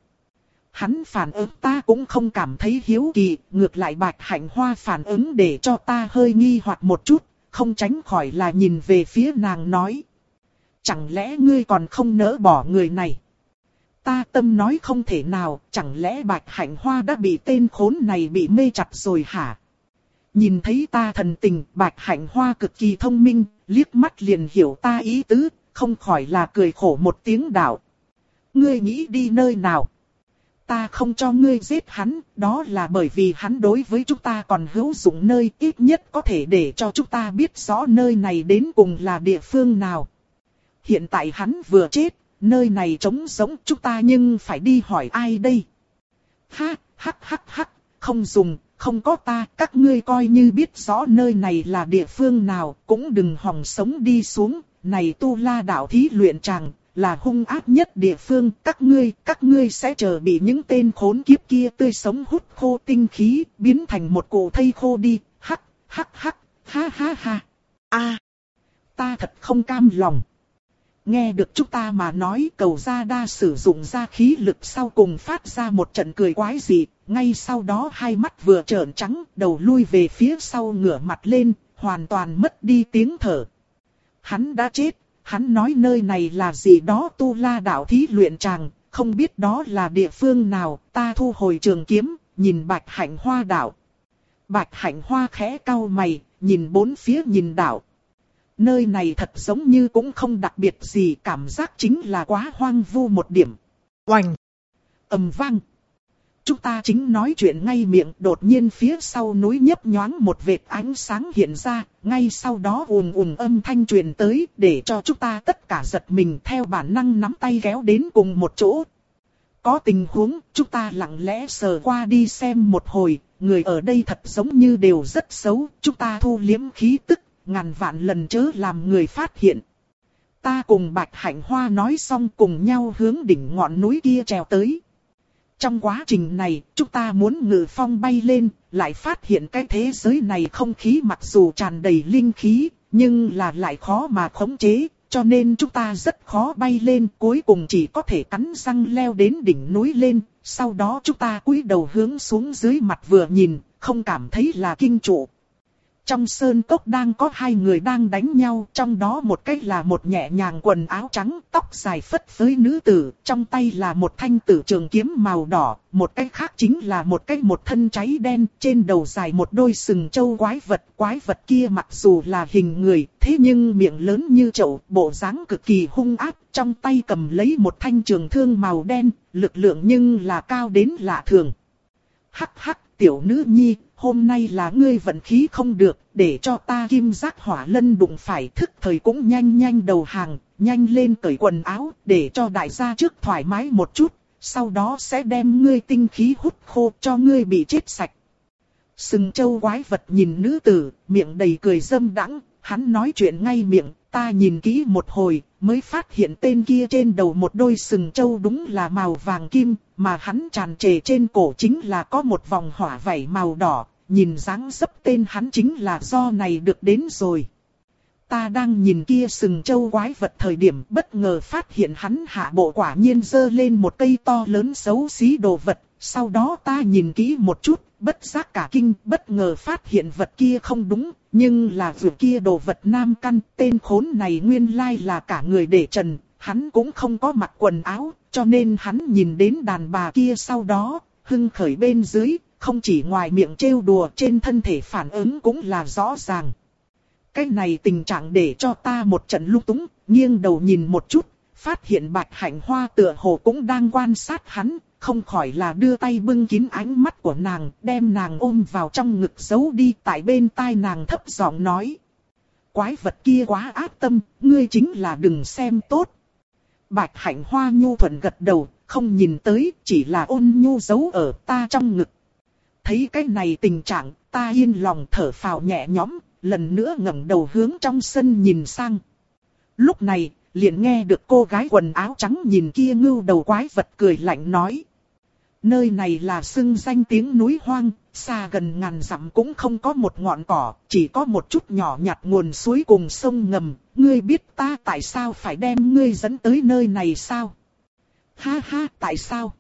Hắn phản ứng ta cũng không cảm thấy hiếu kỳ, ngược lại Bạch Hạnh Hoa phản ứng để cho ta hơi nghi hoặc một chút, không tránh khỏi là nhìn về phía nàng nói. Chẳng lẽ ngươi còn không nỡ bỏ người này? Ta tâm nói không thể nào, chẳng lẽ Bạch Hạnh Hoa đã bị tên khốn này bị mê chặt rồi hả? Nhìn thấy ta thần tình, Bạch Hạnh Hoa cực kỳ thông minh, liếc mắt liền hiểu ta ý tứ, không khỏi là cười khổ một tiếng đạo. Ngươi nghĩ đi nơi nào? Ta không cho ngươi giết hắn, đó là bởi vì hắn đối với chúng ta còn hữu dụng nơi, ít nhất có thể để cho chúng ta biết rõ nơi này đến cùng là địa phương nào. Hiện tại hắn vừa chết, nơi này trống rỗng, chúng ta nhưng phải đi hỏi ai đây? Ha, hắc hắc hắc, không dùng, không có ta, các ngươi coi như biết rõ nơi này là địa phương nào, cũng đừng hòng sống đi xuống, này Tu La đạo thí luyện tràng, là hung ác nhất địa phương, các ngươi, các ngươi sẽ chờ bị những tên khốn kiếp kia tươi sống hút khô tinh khí, biến thành một cụ thây khô đi, hắc, hắc hắc, ha ha ha. A, ta thật không cam lòng. Nghe được chúng ta mà nói, Cầu Gia Đa sử dụng ra khí lực sau cùng phát ra một trận cười quái dị, ngay sau đó hai mắt vừa trợn trắng, đầu lui về phía sau ngửa mặt lên, hoàn toàn mất đi tiếng thở. Hắn đã chết, hắn nói nơi này là gì đó Tu La đạo thí luyện tràng, không biết đó là địa phương nào, ta thu hồi trường kiếm, nhìn Bạch Hạnh Hoa đạo. Bạch Hạnh Hoa khẽ cau mày, nhìn bốn phía nhìn đạo. Nơi này thật giống như cũng không đặc biệt gì, cảm giác chính là quá hoang vu một điểm. Oành! Ầm vang! Chúng ta chính nói chuyện ngay miệng, đột nhiên phía sau núi nhấp nhoáng một vệt ánh sáng hiện ra, ngay sau đó ùm ùm âm thanh truyền tới, để cho chúng ta tất cả giật mình theo bản năng nắm tay kéo đến cùng một chỗ. Có tình huống, chúng ta lặng lẽ sờ qua đi xem một hồi, người ở đây thật giống như đều rất xấu, chúng ta thu liếm khí tức, ngàn vạn lần chớ làm người phát hiện. Ta cùng Bạch Hạnh Hoa nói xong cùng nhau hướng đỉnh ngọn núi kia trèo tới. Trong quá trình này, chúng ta muốn ngự phong bay lên, lại phát hiện cái thế giới này không khí mặc dù tràn đầy linh khí, nhưng là lại khó mà khống chế, cho nên chúng ta rất khó bay lên, cuối cùng chỉ có thể cắn răng leo đến đỉnh núi lên, sau đó chúng ta cúi đầu hướng xuống dưới mặt vừa nhìn, không cảm thấy là kinh trụ. Trong sơn cốc đang có hai người đang đánh nhau, trong đó một cái là một nhẹ nhàng quần áo trắng, tóc dài phất phới nữ tử, trong tay là một thanh tử trường kiếm màu đỏ, một cái khác chính là một cái một thân cháy đen, trên đầu dài một đôi sừng trâu quái vật, quái vật kia mặc dù là hình người, thế nhưng miệng lớn như chậu, bộ dáng cực kỳ hung ác, trong tay cầm lấy một thanh trường thương màu đen, lực lượng nhưng là cao đến lạ thường. Hắc hắc, tiểu nữ nhi, hôm nay là ngươi vận khí không được, để cho ta Kim Giác Hỏa Lân đụng phải, thức thời cũng nhanh nhanh đầu hàng, nhanh lên cởi quần áo, để cho đại gia trước thoải mái một chút, sau đó sẽ đem ngươi tinh khí hút khô cho ngươi bị chết sạch. Sừng trâu quái vật nhìn nữ tử, miệng đầy cười dâm đãng, hắn nói chuyện ngay miệng, ta nhìn kỹ một hồi, mới phát hiện tên kia trên đầu một đôi sừng trâu đúng là màu vàng kim, mà hắn tràn trề trên cổ chính là có một vòng hỏa vảy màu đỏ, nhìn dáng dấp tên hắn chính là do này được đến rồi. Ta đang nhìn kia sừng trâu quái vật thời điểm bất ngờ phát hiện hắn hạ bộ quả nhiên giơ lên một cây to lớn xấu xí đồ vật, sau đó ta nhìn kỹ một chút, bất giác cả kinh, bất ngờ phát hiện vật kia không đúng, nhưng là vật kia đồ vật nam căn, tên khốn này nguyên lai là cả người để trần, hắn cũng không có mặc quần áo, cho nên hắn nhìn đến đàn bà kia sau đó, hưng khởi bên dưới, không chỉ ngoài miệng trêu đùa, trên thân thể phản ứng cũng là rõ ràng. Cái này tình trạng để cho ta một trận lung túng, nghiêng đầu nhìn một chút, phát hiện Bạch Hạnh Hoa tựa hồ cũng đang quan sát hắn, không khỏi là đưa tay bưng kín ánh mắt của nàng, đem nàng ôm vào trong ngực giấu đi, tại bên tai nàng thấp giọng nói. Quái vật kia quá ác tâm, ngươi chính là đừng xem tốt. Bạch Hạnh Hoa nhu thuận gật đầu, không nhìn tới, chỉ là ôn nhu giấu ở ta trong ngực. Thấy cái này tình trạng, ta yên lòng thở phào nhẹ nhõm, lần nữa ngẩng đầu hướng trong sân nhìn sang. Lúc này, liền nghe được cô gái quần áo trắng nhìn kia ngưu đầu quái vật cười lạnh nói. Nơi này là xưng danh tiếng núi hoang, xa gần ngàn dặm cũng không có một ngọn cỏ, chỉ có một chút nhỏ nhặt nguồn suối cùng sông ngầm. Ngươi biết ta tại sao phải đem ngươi dẫn tới nơi này sao? Ha ha, tại sao?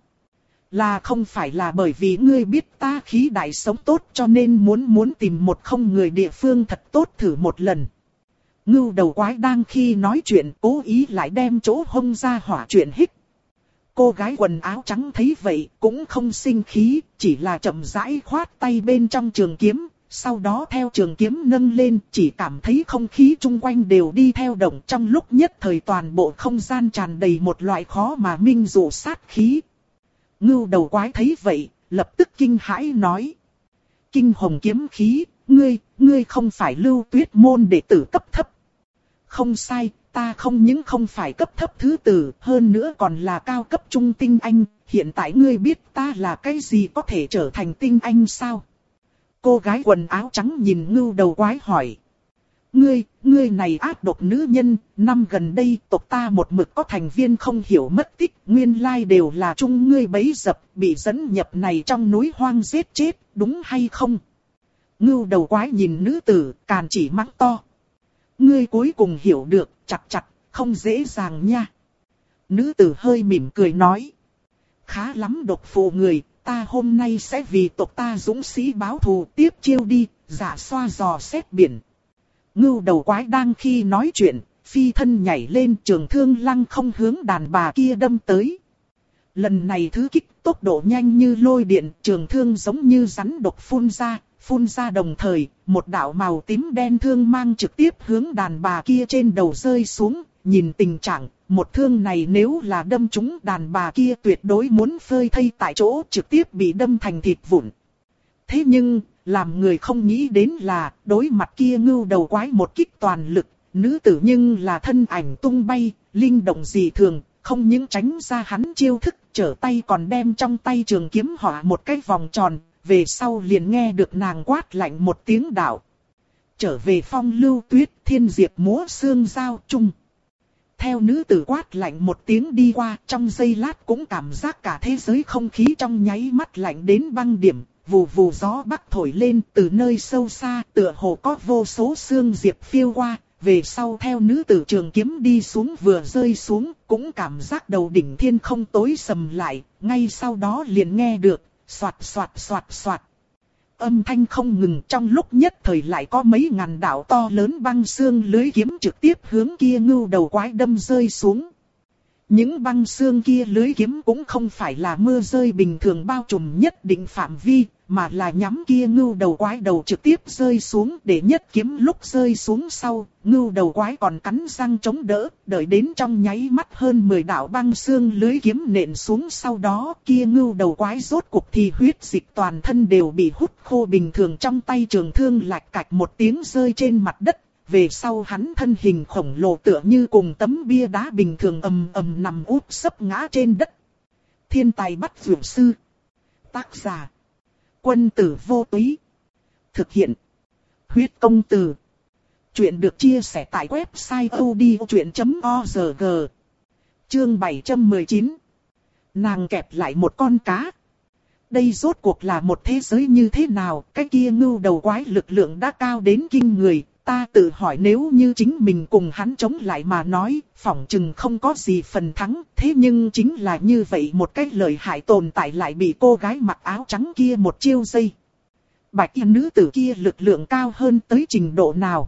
Là không phải là bởi vì ngươi biết ta khí đại sống tốt cho nên muốn muốn tìm một không người địa phương thật tốt thử một lần. Ngưu đầu quái đang khi nói chuyện cố ý lại đem chỗ hông ra hỏa chuyện hít. Cô gái quần áo trắng thấy vậy cũng không sinh khí, chỉ là chậm rãi khoát tay bên trong trường kiếm, sau đó theo trường kiếm nâng lên, chỉ cảm thấy không khí chung quanh đều đi theo động, trong lúc nhất thời toàn bộ không gian tràn đầy một loại khó mà minh dụ sát khí. Ngưu đầu quái thấy vậy, lập tức kinh hãi nói. Kinh hồng kiếm khí, ngươi, ngươi không phải Lưu Tuyết môn đệ tử cấp thấp. Không sai, ta không những không phải cấp thấp thứ tử, hơn nữa còn là cao cấp trung tinh anh, hiện tại ngươi biết ta là cái gì có thể trở thành tinh anh sao? Cô gái quần áo trắng nhìn ngưu đầu quái hỏi. Ngươi, ngươi này ác độc nữ nhân, năm gần đây tộc ta một mực có thành viên không hiểu mất tích, nguyên lai đều là chung ngươi bấy dập, bị dẫn nhập này trong núi hoang giết chết, đúng hay không? Ngưu đầu quái nhìn nữ tử, càn chỉ mắng to. Ngươi cuối cùng hiểu được, chặt chặt, không dễ dàng nha. Nữ tử hơi mỉm cười nói. Khá lắm độc phụ người, ta hôm nay sẽ vì tộc ta dũng sĩ báo thù tiếp chiêu đi, giả xoa dò xét biển. Ngưu đầu quái đang khi nói chuyện, phi thân nhảy lên trường thương lăng không hướng đàn bà kia đâm tới. Lần này thứ kích tốc độ nhanh như lôi điện, trường thương giống như rắn độc phun ra, phun ra đồng thời, một đạo màu tím đen thương mang trực tiếp hướng đàn bà kia trên đầu rơi xuống, nhìn tình trạng, một thương này nếu là đâm trúng đàn bà kia tuyệt đối muốn phơi thây tại chỗ trực tiếp bị đâm thành thịt vụn. Thế nhưng, làm người không nghĩ đến là, đối mặt kia ngưu đầu quái một kích toàn lực, nữ tử nhưng là thân ảnh tung bay, linh động dị thường, không những tránh ra hắn chiêu thức, trở tay còn đem trong tay trường kiếm họa một cái vòng tròn, về sau liền nghe được nàng quát lạnh một tiếng đạo. Trở về phong lưu tuyết, thiên diệp múa xương giao chung. Theo nữ tử quát lạnh một tiếng đi qua, trong giây lát cũng cảm giác cả thế giới không khí trong nháy mắt lạnh đến băng điểm, vù vù gió bắc thổi lên từ nơi sâu xa, tựa hồ có vô số xương diệp phiêu qua, về sau theo nữ tử trường kiếm đi xuống vừa rơi xuống, cũng cảm giác đầu đỉnh thiên không tối sầm lại, ngay sau đó liền nghe được, soạt soạt soạt soạt. Âm thanh không ngừng, trong lúc nhất thời lại có mấy ngàn đạo to lớn băng xương lưới kiếm trực tiếp hướng kia ngưu đầu quái đâm rơi xuống. Những băng xương kia lưới kiếm cũng không phải là mưa rơi bình thường bao trùm nhất định phạm vi, mà là nhắm kia ngưu đầu quái đầu trực tiếp rơi xuống, để nhất kiếm lúc rơi xuống sau, ngưu đầu quái còn cắn răng chống đỡ, đợi đến trong nháy mắt hơn mười đạo băng xương lưới kiếm nện xuống, sau đó kia ngưu đầu quái rốt cục thì huyết dịch toàn thân đều bị hút khô bình thường, trong tay trường thương lạch cạch một tiếng rơi trên mặt đất. Về sau hắn thân hình khổng lồ tựa như cùng tấm bia đá bình thường ầm ầm nằm úp sấp ngã trên đất. Thiên tài bắt vượt sư. Tác giả. Quân tử vô túy. Thực hiện. Huyết công từ. Chuyện được chia sẻ tại website odchuyện chấm org. Chương bảy trăm mười chín. Nàng kẹp lại một con cá. Đây rốt cuộc là một thế giới như thế nào, cái kia ngưu đầu quái lực lượng đã cao đến kinh người. Ta tự hỏi nếu như chính mình cùng hắn chống lại mà nói, phỏng chừng không có gì phần thắng, thế nhưng chính là như vậy một cách lợi hại tồn tại lại bị cô gái mặc áo trắng kia một chiêu dây. Bạch y nữ tử kia lực lượng cao hơn tới trình độ nào?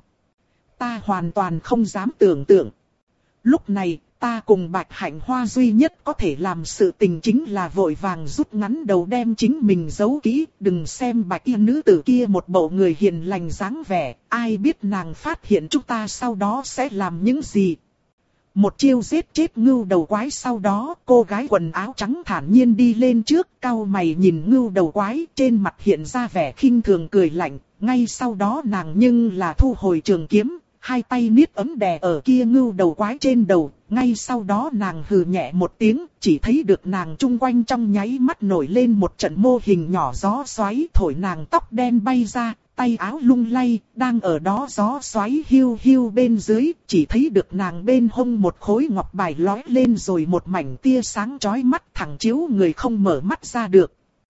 Ta hoàn toàn không dám tưởng tượng. Lúc này, ta cùng Bạch Hạnh Hoa duy nhất có thể làm sự tình chính là vội vàng rút ngắn đầu đem chính mình giấu kỹ, đừng xem Bạch y nữ tử kia một bộ người hiền lành dáng vẻ, ai biết nàng phát hiện chúng ta sau đó sẽ làm những gì. Một chiêu giết chết ngưu đầu quái sau đó, cô gái quần áo trắng thản nhiên đi lên trước, cau mày nhìn ngưu đầu quái, trên mặt hiện ra vẻ khinh thường cười lạnh, ngay sau đó nàng nhưng là thu hồi trường kiếm. Hai tay niết ấm đè ở kia ngưu đầu quái trên đầu, ngay sau đó nàng hừ nhẹ một tiếng, chỉ thấy được nàng chung quanh trong nháy mắt nổi lên một trận mô hình nhỏ gió xoáy thổi nàng tóc đen bay ra, tay áo lung lay, đang ở đó gió xoáy hiu hiu bên dưới, chỉ thấy được nàng bên hông một khối ngọc bài lói lên rồi một mảnh tia sáng chói mắt thẳng chiếu người không mở mắt ra được.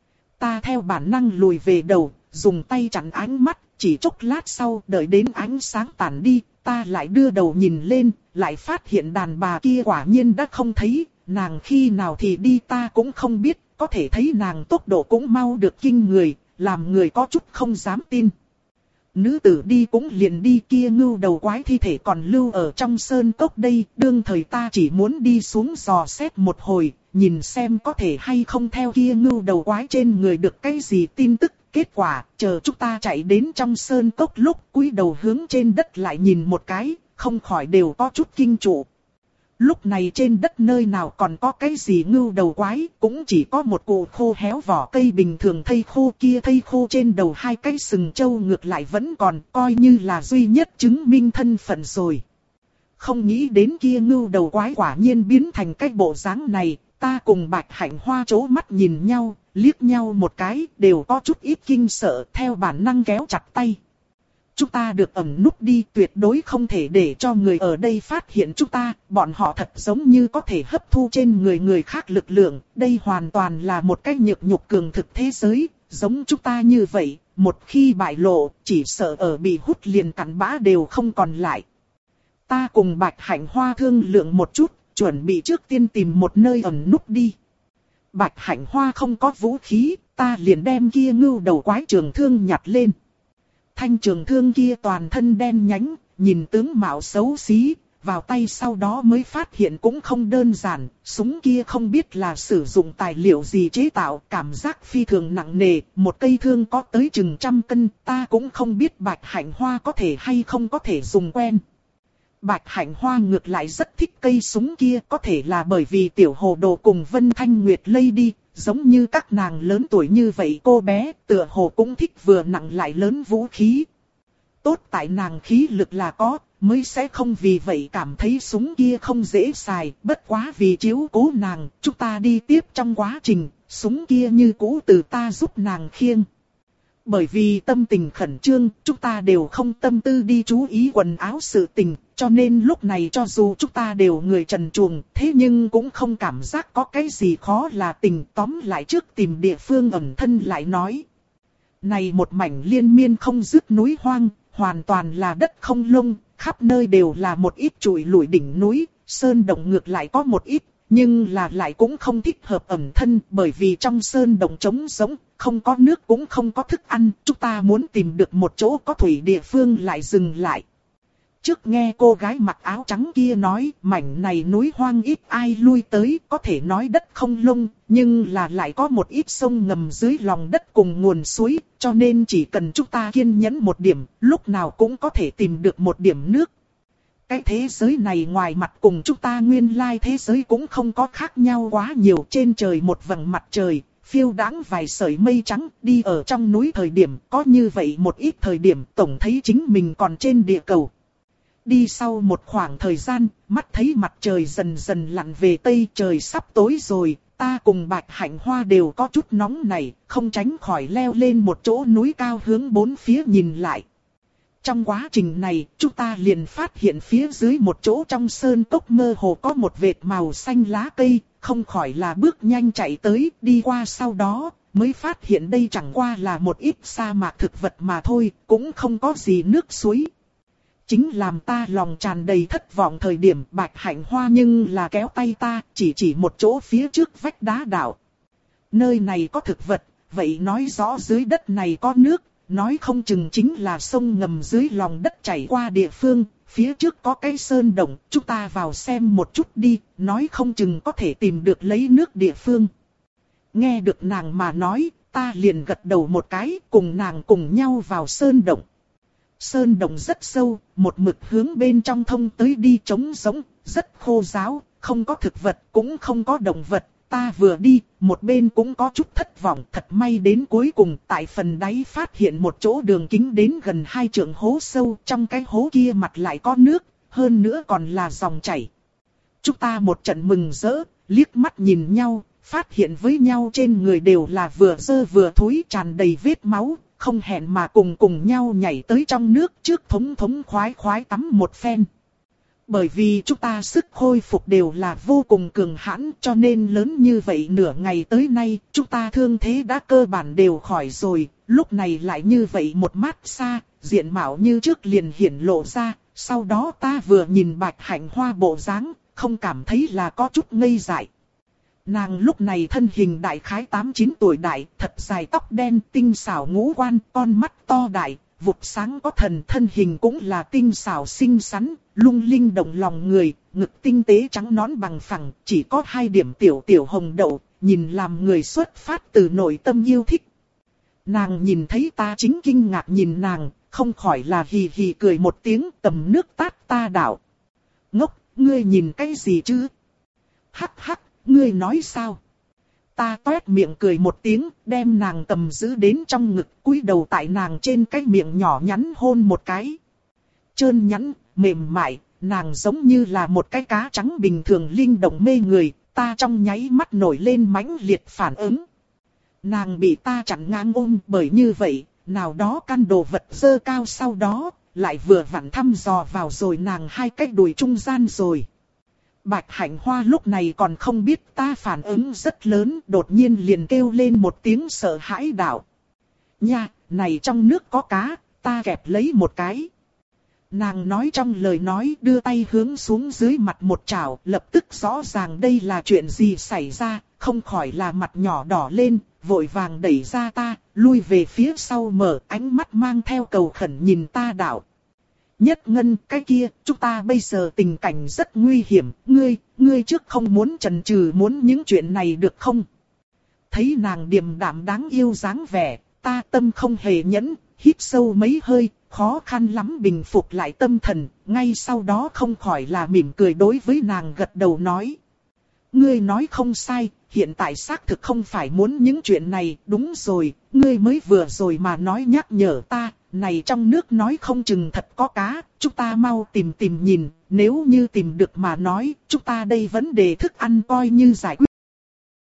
Ta theo bản năng lùi về đầu, dùng tay chặn ánh mắt. Chỉ chốc lát sau, đợi đến ánh sáng tàn đi, ta lại đưa đầu nhìn lên, lại phát hiện đàn bà kia quả nhiên đã không thấy, nàng khi nào thì đi ta cũng không biết, có thể thấy nàng tốc độ cũng mau được kinh người, làm người có chút không dám tin. Nữ tử đi cũng liền đi, kia ngưu đầu quái thi thể còn lưu ở trong sơn cốc đây, đương thời ta chỉ muốn đi xuống dò xét một hồi, nhìn xem có thể hay không theo kia ngưu đầu quái trên người được cái gì tin tức. Kết quả, chờ chúng ta chạy đến trong sơn cốc lúc cúi đầu hướng trên đất lại nhìn một cái, không khỏi đều có chút kinh trụ. Lúc này trên đất nơi nào còn có cái gì ngưu đầu quái, cũng chỉ có một cụ khô héo vỏ cây bình thường thây khô kia, thây khô trên đầu hai cái sừng trâu ngược lại vẫn còn, coi như là duy nhất chứng minh thân phận rồi. Không nghĩ đến kia ngưu đầu quái quả nhiên biến thành cái bộ dáng này, ta cùng Bạch Hạnh Hoa chố mắt nhìn nhau, liếc nhau một cái, đều có chút ít kinh sợ, theo bản năng kéo chặt tay. Chúng ta được ẩn núp đi, tuyệt đối không thể để cho người ở đây phát hiện chúng ta, bọn họ thật giống như có thể hấp thu trên người người khác lực lượng, đây hoàn toàn là một cái nhược nhục cường thực thế giới, giống chúng ta như vậy, một khi bại lộ, chỉ sợ ở bị hút liền cặn bã đều không còn lại. Ta cùng Bạch Hạnh Hoa thương lượng một chút, chuẩn bị trước tiên tìm một nơi ẩn núp đi. Bạch Hạnh Hoa không có vũ khí, ta liền đem kia ngưu đầu quái trường thương nhặt lên. Thanh trường thương kia toàn thân đen nhánh, nhìn tướng mạo xấu xí, vào tay sau đó mới phát hiện cũng không đơn giản, súng kia không biết là sử dụng tài liệu gì chế tạo, cảm giác phi thường nặng nề, một cây thương có tới chừng trăm cân, ta cũng không biết Bạch Hạnh Hoa có thể hay không có thể dùng quen. Bạch Hạnh Hoa ngược lại rất thích cây súng kia, có thể là bởi vì Tiểu Hồ Đồ cùng Vân Thanh Nguyệt lây đi, giống như các nàng lớn tuổi như vậy cô bé, tựa hồ cũng thích vừa nặng lại lớn vũ khí. Tốt tại nàng khí lực là có, mới sẽ không vì vậy cảm thấy súng kia không dễ xài, bất quá vì chiếu cố nàng, chúng ta đi tiếp trong quá trình, súng kia như cũ từ ta giúp nàng khiêng. Bởi vì tâm tình khẩn trương, chúng ta đều không tâm tư đi chú ý quần áo sự tình, cho nên lúc này cho dù chúng ta đều người trần truồng, thế nhưng cũng không cảm giác có cái gì khó là tình. Tóm lại trước tìm địa phương ẩn thân lại nói. Này một mảnh liên miên không dứt núi hoang, hoàn toàn là đất không lông, khắp nơi đều là một ít trụi lủi đỉnh núi, sơn động ngược lại có một ít. Nhưng là lại cũng không thích hợp ẩn thân, bởi vì trong sơn động trống rỗng, không có nước cũng không có thức ăn, chúng ta muốn tìm được một chỗ có thủy địa phương lại dừng lại. Trước nghe cô gái mặc áo trắng kia nói, mảnh này núi hoang ít ai lui tới, có thể nói đất không lông, nhưng là lại có một ít sông ngầm dưới lòng đất cùng nguồn suối, cho nên chỉ cần chúng ta kiên nhẫn một điểm, lúc nào cũng có thể tìm được một điểm nước. Cái thế giới này ngoài mặt cùng chúng ta nguyên lai thế giới cũng không có khác nhau quá nhiều. Trên trời một vầng mặt trời, phiêu đãng vài sợi mây trắng, đi ở trong núi thời điểm, có như vậy một ít thời điểm tổng thấy chính mình còn trên địa cầu. Đi sau một khoảng thời gian, mắt thấy mặt trời dần dần lặn về tây, trời sắp tối rồi, ta cùng Bạch Hạnh Hoa đều có chút nóng này, không tránh khỏi leo lên một chỗ núi cao hướng bốn phía nhìn lại. Trong quá trình này, chúng ta liền phát hiện phía dưới một chỗ trong sơn cốc mơ hồ có một vệt màu xanh lá cây, không khỏi là bước nhanh chạy tới, đi qua sau đó, mới phát hiện đây chẳng qua là một ít sa mạc thực vật mà thôi, cũng không có gì nước suối. Chính làm ta lòng tràn đầy thất vọng thời điểm Bạch Hạnh Hoa nhưng là kéo tay ta, chỉ chỉ một chỗ phía trước vách đá đảo. Nơi này có thực vật, vậy nói rõ dưới đất này có nước. Nói không chừng chính là sông ngầm dưới lòng đất chảy qua địa phương, phía trước có cái sơn động, chúng ta vào xem một chút đi, nói không chừng có thể tìm được lấy nước địa phương. Nghe được nàng mà nói, ta liền gật đầu một cái, cùng nàng cùng nhau vào sơn động. Sơn động rất sâu, một mực hướng bên trong thông tới đi trống rỗng, rất khô ráo, không có thực vật, cũng không có động vật. Ta vừa đi, một bên cũng có chút thất vọng, thật may đến cuối cùng tại phần đáy phát hiện một chỗ đường kính đến gần hai trượng hố sâu, trong cái hố kia mặt lại có nước, hơn nữa còn là dòng chảy. Chúng ta một trận mừng rỡ, liếc mắt nhìn nhau, phát hiện với nhau trên người đều là vừa dơ vừa thối tràn đầy vết máu, không hẹn mà cùng cùng nhau nhảy tới trong nước trước thống thống khoái khoái tắm một phen. Bởi vì chúng ta sức khôi phục đều là vô cùng cường hãn cho nên lớn như vậy nửa ngày tới nay chúng ta thương thế đã cơ bản đều khỏi rồi, lúc này lại như vậy một mát xa, diện mạo như trước liền hiển lộ ra, sau đó ta vừa nhìn Bạch Hạnh Hoa bộ dáng, không cảm thấy là có chút ngây dại. Nàng lúc này thân hình đại khái tám chín tuổi đại, thật dài tóc đen tinh xảo ngũ quan, con mắt to đại, vụt sáng có thần, thân hình cũng là tinh xảo xinh xắn, lung linh động lòng người, ngực tinh tế trắng nõn bằng phẳng, chỉ có hai điểm tiểu tiểu hồng đậu, nhìn làm người xuất phát từ nội tâm yêu thích. Nàng nhìn thấy ta chính kinh ngạc nhìn nàng, không khỏi là hì hì cười một tiếng, tầm nước tát ta đạo. Ngốc, ngươi nhìn cái gì chứ? Hắc hắc, ngươi nói sao? Ta toét miệng cười một tiếng, đem nàng cầm giữ đến trong ngực, cúi đầu tại nàng trên cái miệng nhỏ nhắn hôn một cái. Trơn nhẵn, mềm mại, nàng giống như là một cái cá trắng bình thường linh động mê người, ta trong nháy mắt nổi lên mãnh liệt phản ứng. Nàng bị ta chặn ngang ôm, bởi như vậy, nào đó căn đồ vật dơ cao sau đó, lại vừa vặn thăm dò vào rồi nàng hai cái đùi trung gian rồi. Bạch Hạnh Hoa lúc này còn không biết ta phản ứng rất lớn, đột nhiên liền kêu lên một tiếng sợ hãi đạo. Nha, này trong nước có cá, ta kẹp lấy một cái. Nàng nói trong lời nói đưa tay hướng xuống dưới mặt một chảo, lập tức rõ ràng đây là chuyện gì xảy ra, không khỏi là mặt nhỏ đỏ lên, vội vàng đẩy ra ta, lui về phía sau mở ánh mắt mang theo cầu khẩn nhìn ta đạo. Nhất Ngân, cái kia, chúng ta bây giờ tình cảnh rất nguy hiểm, ngươi, ngươi trước không muốn chần chừ muốn những chuyện này được không? Thấy nàng điềm đạm đáng yêu dáng vẻ, ta tâm không hề nhẫn, hít sâu mấy hơi, khó khăn lắm bình phục lại tâm thần, ngay sau đó không khỏi là mỉm cười đối với nàng gật đầu nói. Ngươi nói không sai, hiện tại xác thực không phải muốn những chuyện này, đúng rồi, ngươi mới vừa rồi mà nói nhắc nhở ta, này trong nước nói không chừng thật có cá, chúng ta mau tìm tìm nhìn, nếu như tìm được mà nói, chúng ta đây vấn đề thức ăn coi như giải quyết.